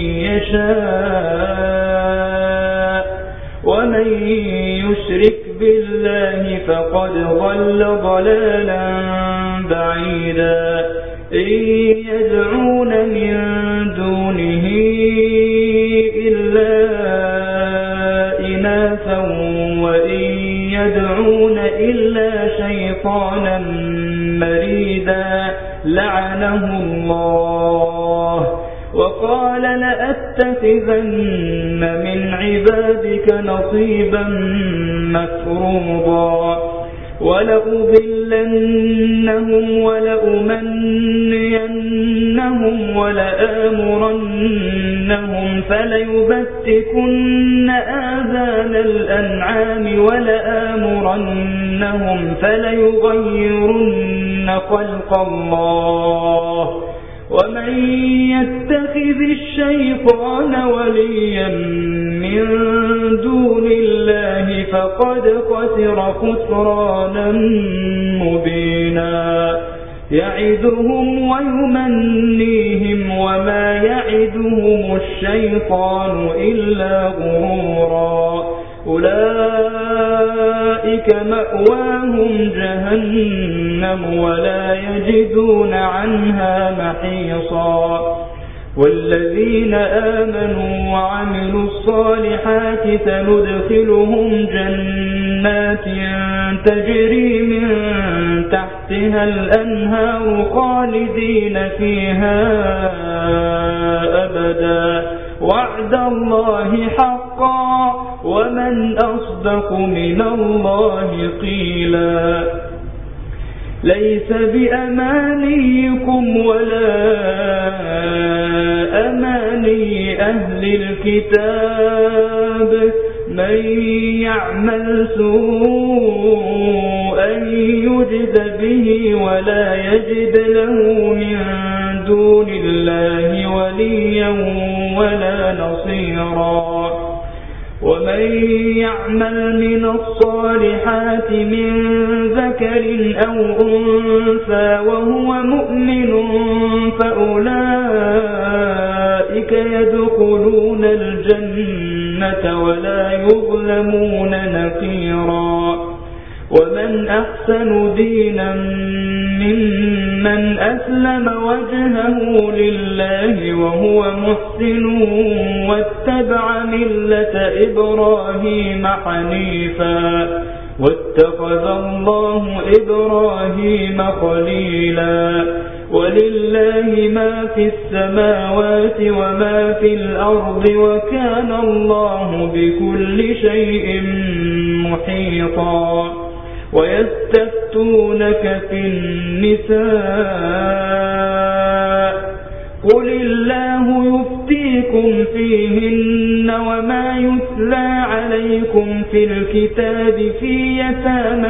يشاء ومن يشرك بالله فقد ضل ضلالا بعيدا إن يدعون من دونه إلا لعنه الله وقال لأتخذن من عبادك نصيبا مفروضا ولأضلنهم ولأمنينهم ولآمرنهم فليبتكن آذان الأنعام ولآمرنهم فليغيرن خلق الله ومن يتخذ الشيطان وليا من دون الله فقد خسر خسرانا مبينا يعدهم ويمنيهم وما يعدهم الشيطان إلا غرورا أولئك مأواهم جهنم ولا يجدون عنها محيصا والذين آمنوا وعملوا الصالحات سندخلهم جنات تجري من تحتها الأنهار خالدين فيها أبدا وعد الله حقا ومن أصدق من الله قيلا ليس بأمانيكم ولا أماني أهل الكتاب من يعمل سوءا يجز به ولا يجد له من دون الله وليا ولا نصيرا ومن يعمل من الصالحات من ذكر أو أنثى وهو مؤمن فأولئك يدخلون الجنة ولا يظلمون نقيرا ومن أحسن دينا ممن أسلم وجهه لله وهو محسن واتبع ملة إبراهيم حنيفا واتخذ الله إبراهيم خليلا ولله ما في السماوات وما في الأرض وكان الله بكل شيء محيطا ويستفتونك في النساء قل الله يفتيكم فيهن وما يتلى عليكم في الكتاب في يتامى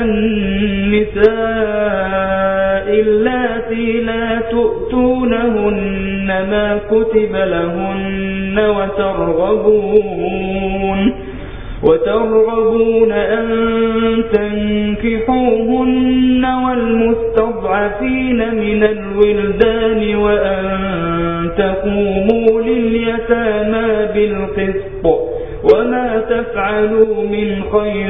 النساء اللاتي لا تؤتونهن ما كتب لهن وترغبون وترغبون أن تنكحوهن والمستضعفين من الولدان وأن تقوموا لليتامى بالقسط وما تفعلوا من خير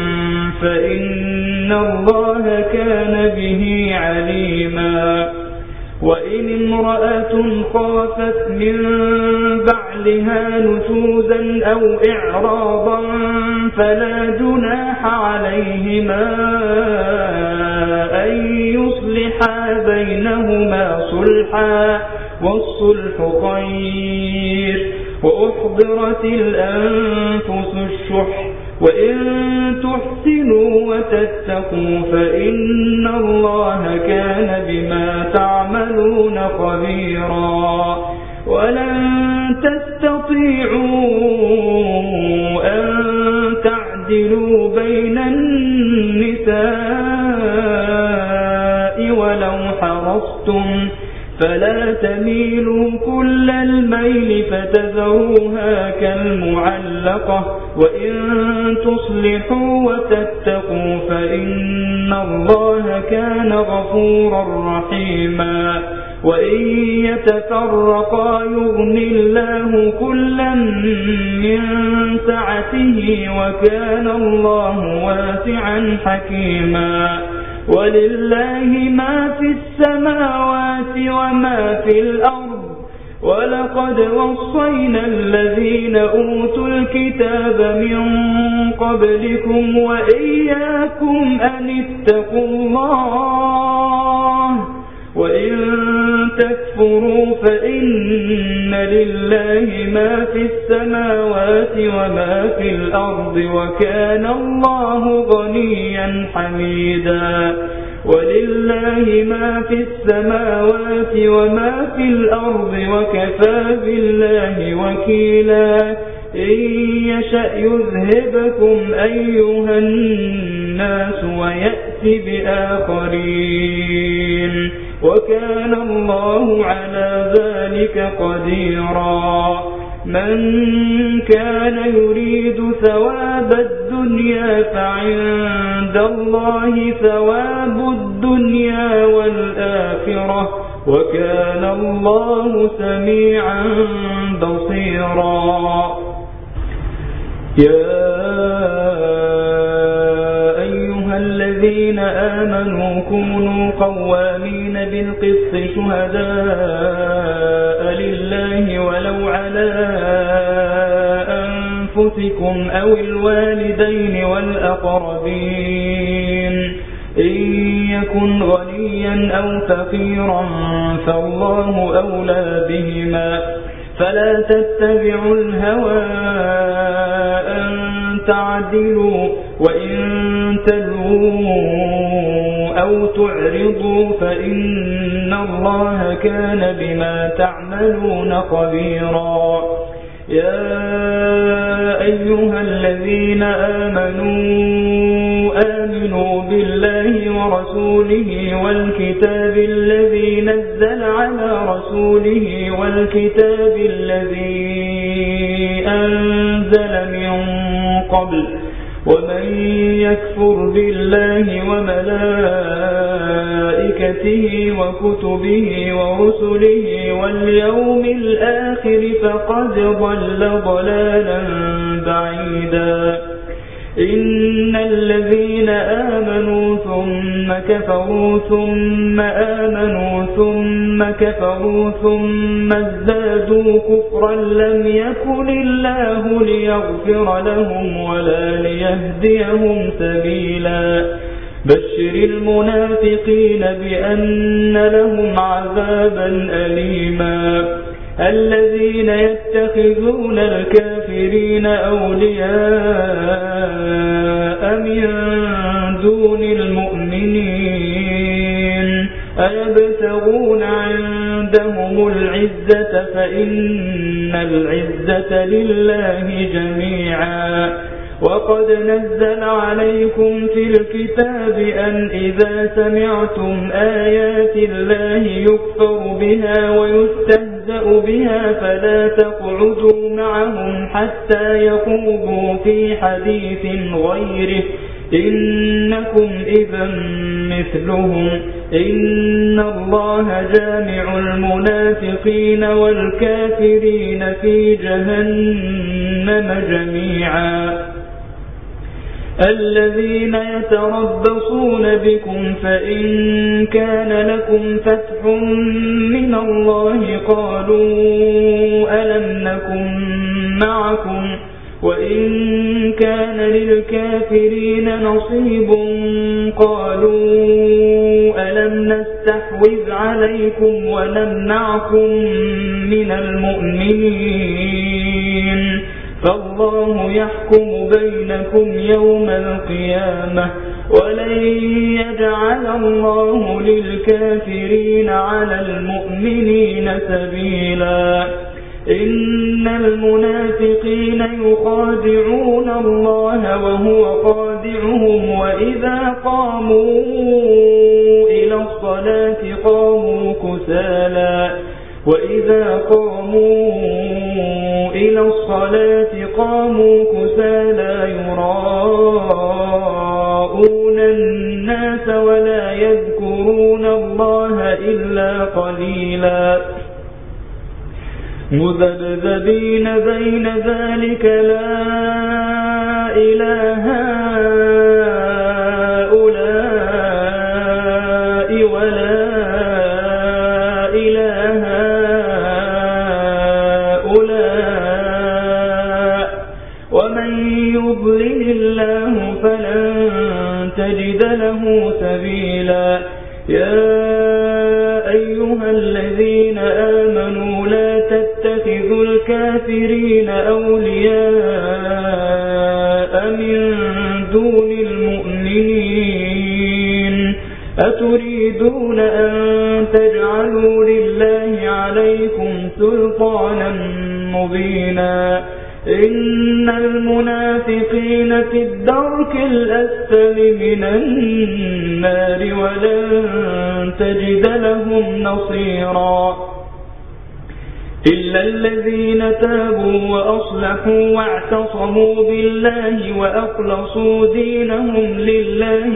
فإن الله كان به عليما وإن امرأة خافت من بعلها نشوزا أو إعراضا فلا جناح عليهما أن يصلحا بينهما صلحا والصلح خير وأحضرت الأنفس الشح وإن تحسنوا وتتقوا فإن الله كان بما تعملون خبيرا ولن تستطيعوا أن تعدلوا بين النساء ولو حرصتم فلا تميلوا كل الميل فتذروها كالمعلقة وإن تصلحوا وتتقوا فإن الله كان غفورا رحيما وإن يتفرقا يغني الله كلا من سعته وكان الله واسعا حكيما ولله ما في السماوات وما في الأرض ولقد وصينا الذين أوتوا الكتاب من قبلكم وإياكم أن اتقوا الله وإن تكفروا فإن لله ما في السماوات وما في الأرض وكان الله غنيا حميدا ولله ما في السماوات وما في الأرض وكفى بالله وكيلا إن يشأ يذهبكم أيها الناس ويأتي بآخرين وكان الله على ذلك قديرا من كان يريد ثواب الدنيا فعند الله ثواب الدنيا والآخرة وكان الله سميعا بصيرا يا أيها الذين آمنوا كونوا قوامين بالقسط شهداء لله ولو على أنفسكم أو الوالدين والأقربين إن يكن غنيا أو فقيرا فالله أولى بهما فلا تتبعوا الهوى أن تعدلوا وإن تلووا أو تعرضوا فإن الله كان بما تعملون خبيرا يا أيها الذين آمنوا آمنوا بالله ورسوله والكتاب الذي نزل على رسوله والكتاب الذي أنزل من قبل ومن يكفر بالله وملائكته وكتبه ورسله واليوم الآخر فقد ضل ضلالا بعيدا إن الذين آمنوا ثم كفروا ثم آمنوا ثم كفروا ثم ازدادوا كفرا لم يكن الله ليغفر لهم ولا ليهديهم سبيلا بشر المنافقين بأن لهم عذابا أليما الذين يتخذون الكافرين أولياء من دون المؤمنين أيبتغون عندهم العزة فإن العزة لله جميعا وقد نزل عليكم في الكتاب أن إذا سمعتم آيات الله يكفر بها ويستهزأ بها فلا تقعدوا معهم حتى يخوضوا في حديث غيره إنكم إذا مثلهم إن الله جامع المنافقين والكافرين في جهنم جميعا الذين يتربصون بكم فإن كان لكم فتح من الله قالوا ألم نكن معكم وإن كان للكافرين نصيب قالوا ألم نستحوذ عليكم ونمنعكم من المؤمنين فالله يحكم بينكم يوم القيامة ولن يجعل الله للكافرين على المؤمنين سبيلا إن المنافقين يخادعون الله وهو خادعهم وإذا قاموا إلى الصلاة قاموا كسالى وإذا قاموا إلى الصلاة قاموا كسالى يراءون الناس ولا يذكرون الله إلا قليلا مذبذبين بين ذلك لا إله هؤلاء ولا إله هؤلاء ومن يضلل الله فلن تجد له سبيلا يا الكافرين أولياء من دون المؤمنين أتريدون أن تجعلوا لله عليكم سلطانا مبينا إن المنافقين في الدرك الأسفل من النار ولن تجد لهم نصيرا إلا الذين تابوا وأصلحوا واعتصموا بالله وأخلصوا دينهم لله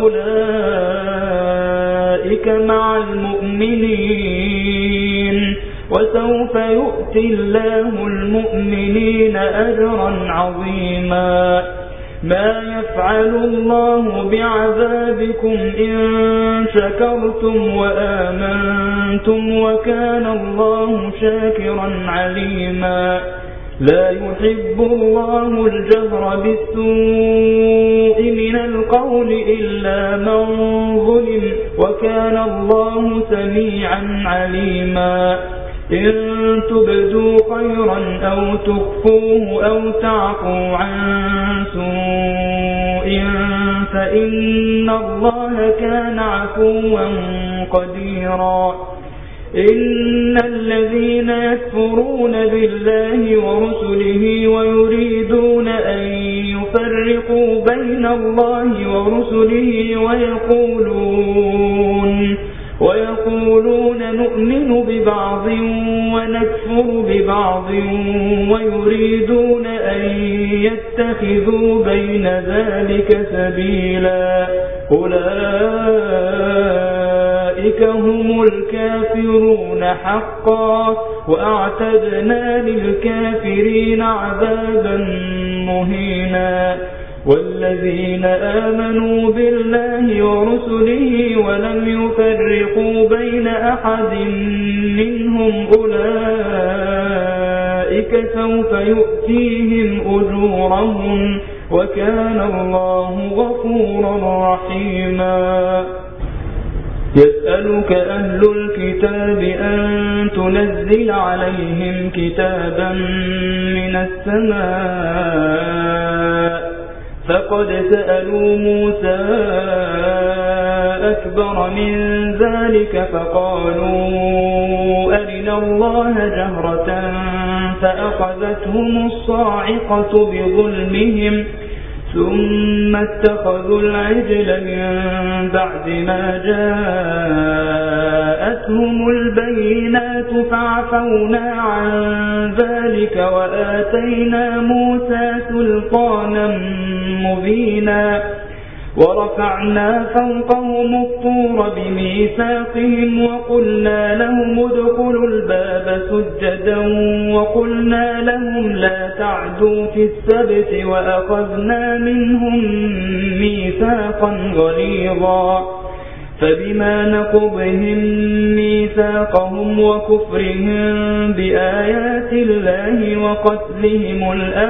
فأولئك مع المؤمنين وسوف يؤتي الله المؤمنين أجرا عظيما ما يفعل الله بعذابكم إن شكرتم وآمنتم وكان الله شاكرا عليما لا يحب الله الجهر بالسوء من القول إلا من ظلم وكان الله سميعا عليما إن تبدوا خيرا أو تخفوه أو تعفوا عن سوء فإن الله كان عفوا قديرا إن الذين يكفرون بالله ورسله ويريدون أن يفرقوا بين الله ورسله ويقولون ويقولون نؤمن ببعض ونكفر ببعض ويريدون أن يتخذوا بين ذلك سبيلا أولئك هم الكافرون حقا وأعتدنا للكافرين عذابا مهينا والذين آمنوا بالله ورسله ولم يفرقوا بين أحد منهم أولئك سوف يؤتيهم أجورهم وكان الله غفورا رحيما يسألك أهل الكتاب أن تنزل عليهم كتابا من السماء فقد سألوا موسى أكبر من ذلك فقالوا أرنا الله جهرة فأخذتهم الصاعقة بظلمهم ثم اتخذوا العجل من بعد ما جاءتهم البينات فعفونا عن ذلك وآتينا موسى سلطانا مبينا ورفعنا فوقهم الطور بميثاقهم وقلنا لهم ادخلوا الباب سجدا وقلنا لهم لا تعدوا في السبت وأخذنا منهم ميثاقا غليظا فبما نقضهم ميثاقهم وكفرهم بآيات الله وقتلهم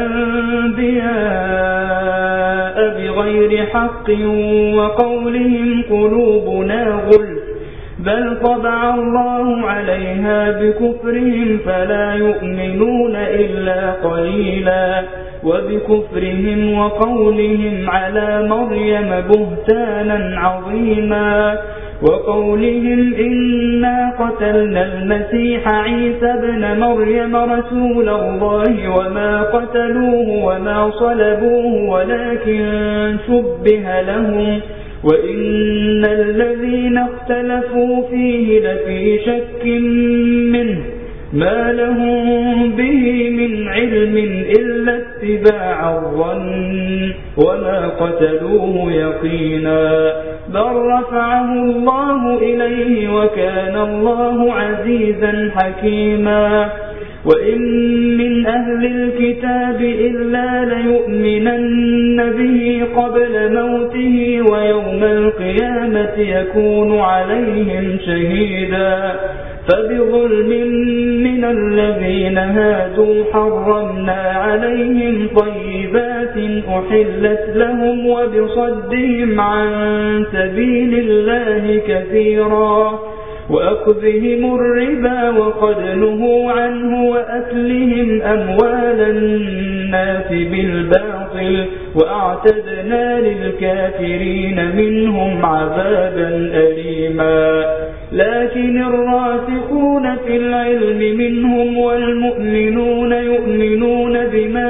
الأنبياء بغير حق وقولهم قلوبنا غلف بل طبع الله عليها بكفرهم فلا يؤمنون إلا قليلا وبكفرهم وقولهم على مريم بهتانا عظيما وقولهم إنا قتلنا المسيح عيسى ابن مريم رسول الله وما قتلوه وما صلبوه ولكن شبه لهم وإن الذين اختلفوا فيه لفي شك منه ما لهم به من علم إلا اتباع الظن وما قتلوه يقينا بل رفعه الله إليه وكان الله عزيزا حكيما وإن من أهل الكتاب إلا ليؤمنن به قبل موته ويوم القيامة يكون عليهم شهيدا فبظلم من الذين هادوا حرمنا عليهم طيبات أحلت لهم وبصدهم عن سبيل الله كثيرا وأخذهم الربا وقد نهوا عنه وأكلهم أموال الناس بالباطل وأعتدنا للكافرين منهم عذابا أليما. لكن الراسخون في العلم منهم والمؤمنون يؤمنون بما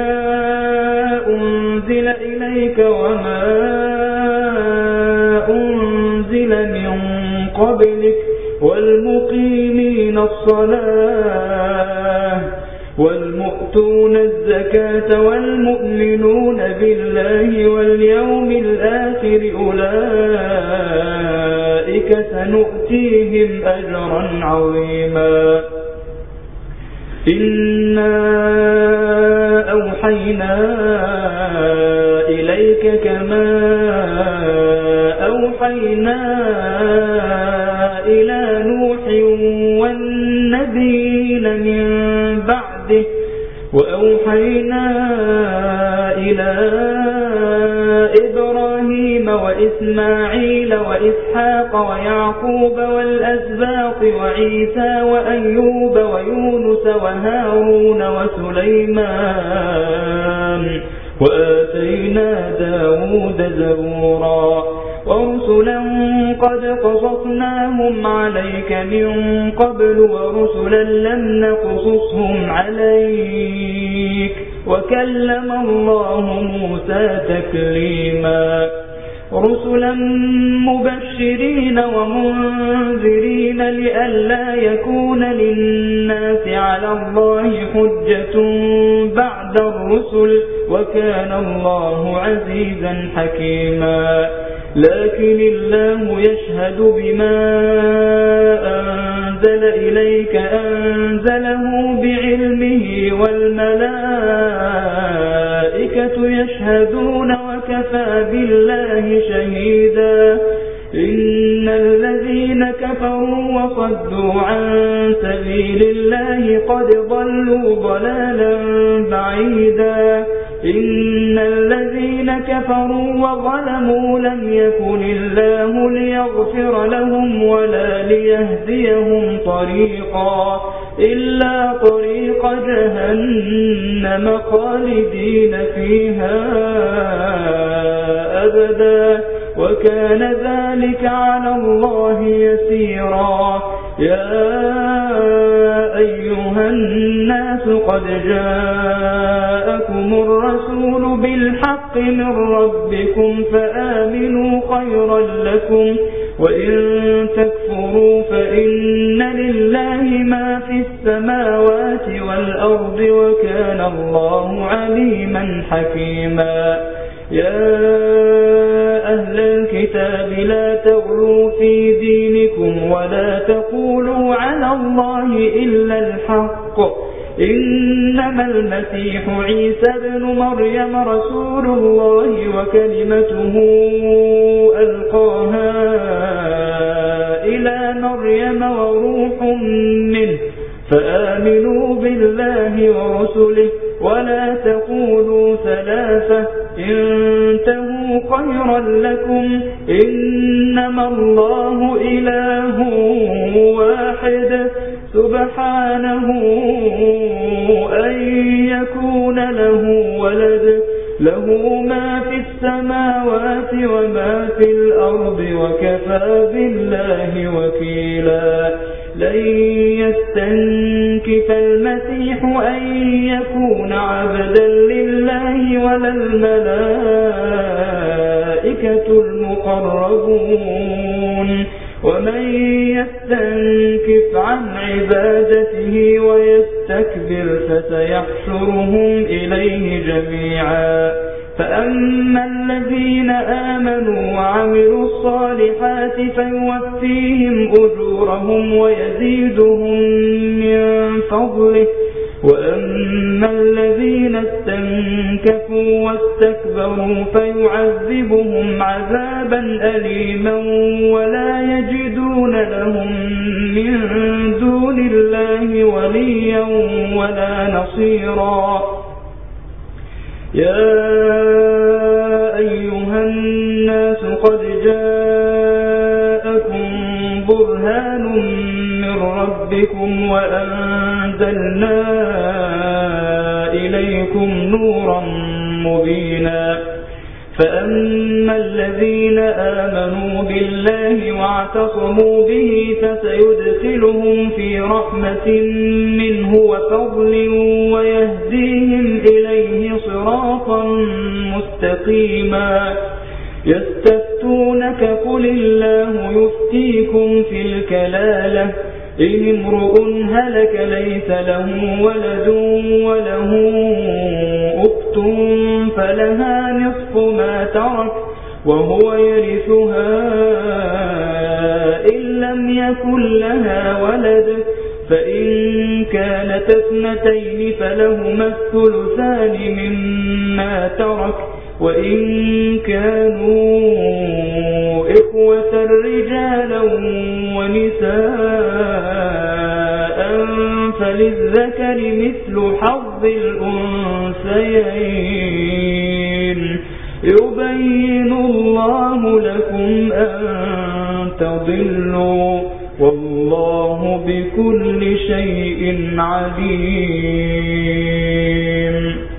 أنزل إليك وما أنزل من قبلك والمقيمين الصلاة والمؤتون الزكاة والمؤمنون بالله واليوم الآخر أولئك سنؤتيهم أجرا عظيما. إنا أوحينا إليك كما أوحينا إلى نوح والنبيين من بعده وأوحينا إلى إبراهيم وإسماعيل وإسحاق ويعقوب والأسباط وعيسى وأيوب ويونس وهارون وسليمان وآتينا داود زبورا ورسلا قد قصصناهم عليك من قبل ورسلا لم نقصصهم عليك وكلم الله موسى تكليما. رسلا مبشرين ومنذرين لئلا يكون للناس على الله حجة بعد الرسل وكان الله عزيزا حكيما. لكن الله يشهد بما أنزل إليك أنزله بعلمه والملائكة يشهدون وكفى بالله شهيدا. إن الذين كفروا وصدوا عن سبيل الله قد ضلوا ضلالا بعيدا. إن الذين كفروا وظلموا لم يكن الله ليغفر لهم ولا ليهديهم طريقا إلا طريق جهنم خالدين فيها أبدا وكان ذلك على الله يسيرا. يا أيها الناس قد جاءكم الرسول بالحق من ربكم فآمنوا خيرا لكم وإن تكفروا فإن لله ما في السماوات والأرض وكان الله عليما حكيما. يا أهل الكتاب لا تغلوا في دينكم ولا تقولوا على الله إلا الحق. إنما المسيح عيسى ابن مريم رسول الله وكلمته ألقاها إلى مريم وروح منه فآمنوا بالله ورسله ولا تقولوا ثلاثة انتهوا خيرا لكم إنما الله إله واحد سبحانه أن يكون له ولد له ما في السماوات وما في الأرض وكفى بالله وكيلا. لن يستنكف المسيح أن يكون عبدا لله ولا الملائكة المقربون ومن يستنكف عن عبادته ويستكبر فسيحشرهم إليه جميعا. فأما الذين آمنوا وعملوا الصالحات فيوفيهم أجورهم ويزيدهم من فضله وأما الذين استنكفوا واستكبروا فيعذبهم عذابا أليما ولا يجدون لهم من دون الله وليا ولا نصيرا. يا أيها الناس قد جاءكم برهان ربكم وأنزلنا إليكم نورا مبينا فأما الذين آمنوا بالله واعتصموا به فسيدخلهم في رحمة منه وفضل ويهديهم إليه صراطا مستقيما يستفتونك قل الله يفتيكم في الكلالة إن امرؤ هلك ليس له ولد وله أخت فلها نصف ما ترك وهو يرثها إن لم يكن لها ولد فإن كانت اثنتين فلهما الثلثان مما ترك وإن كانوا إخوة رجالا ونساء فللذكر مثل حظ الأنثيين يبين الله لكم أن تضلوا والله بكل شيء عليم.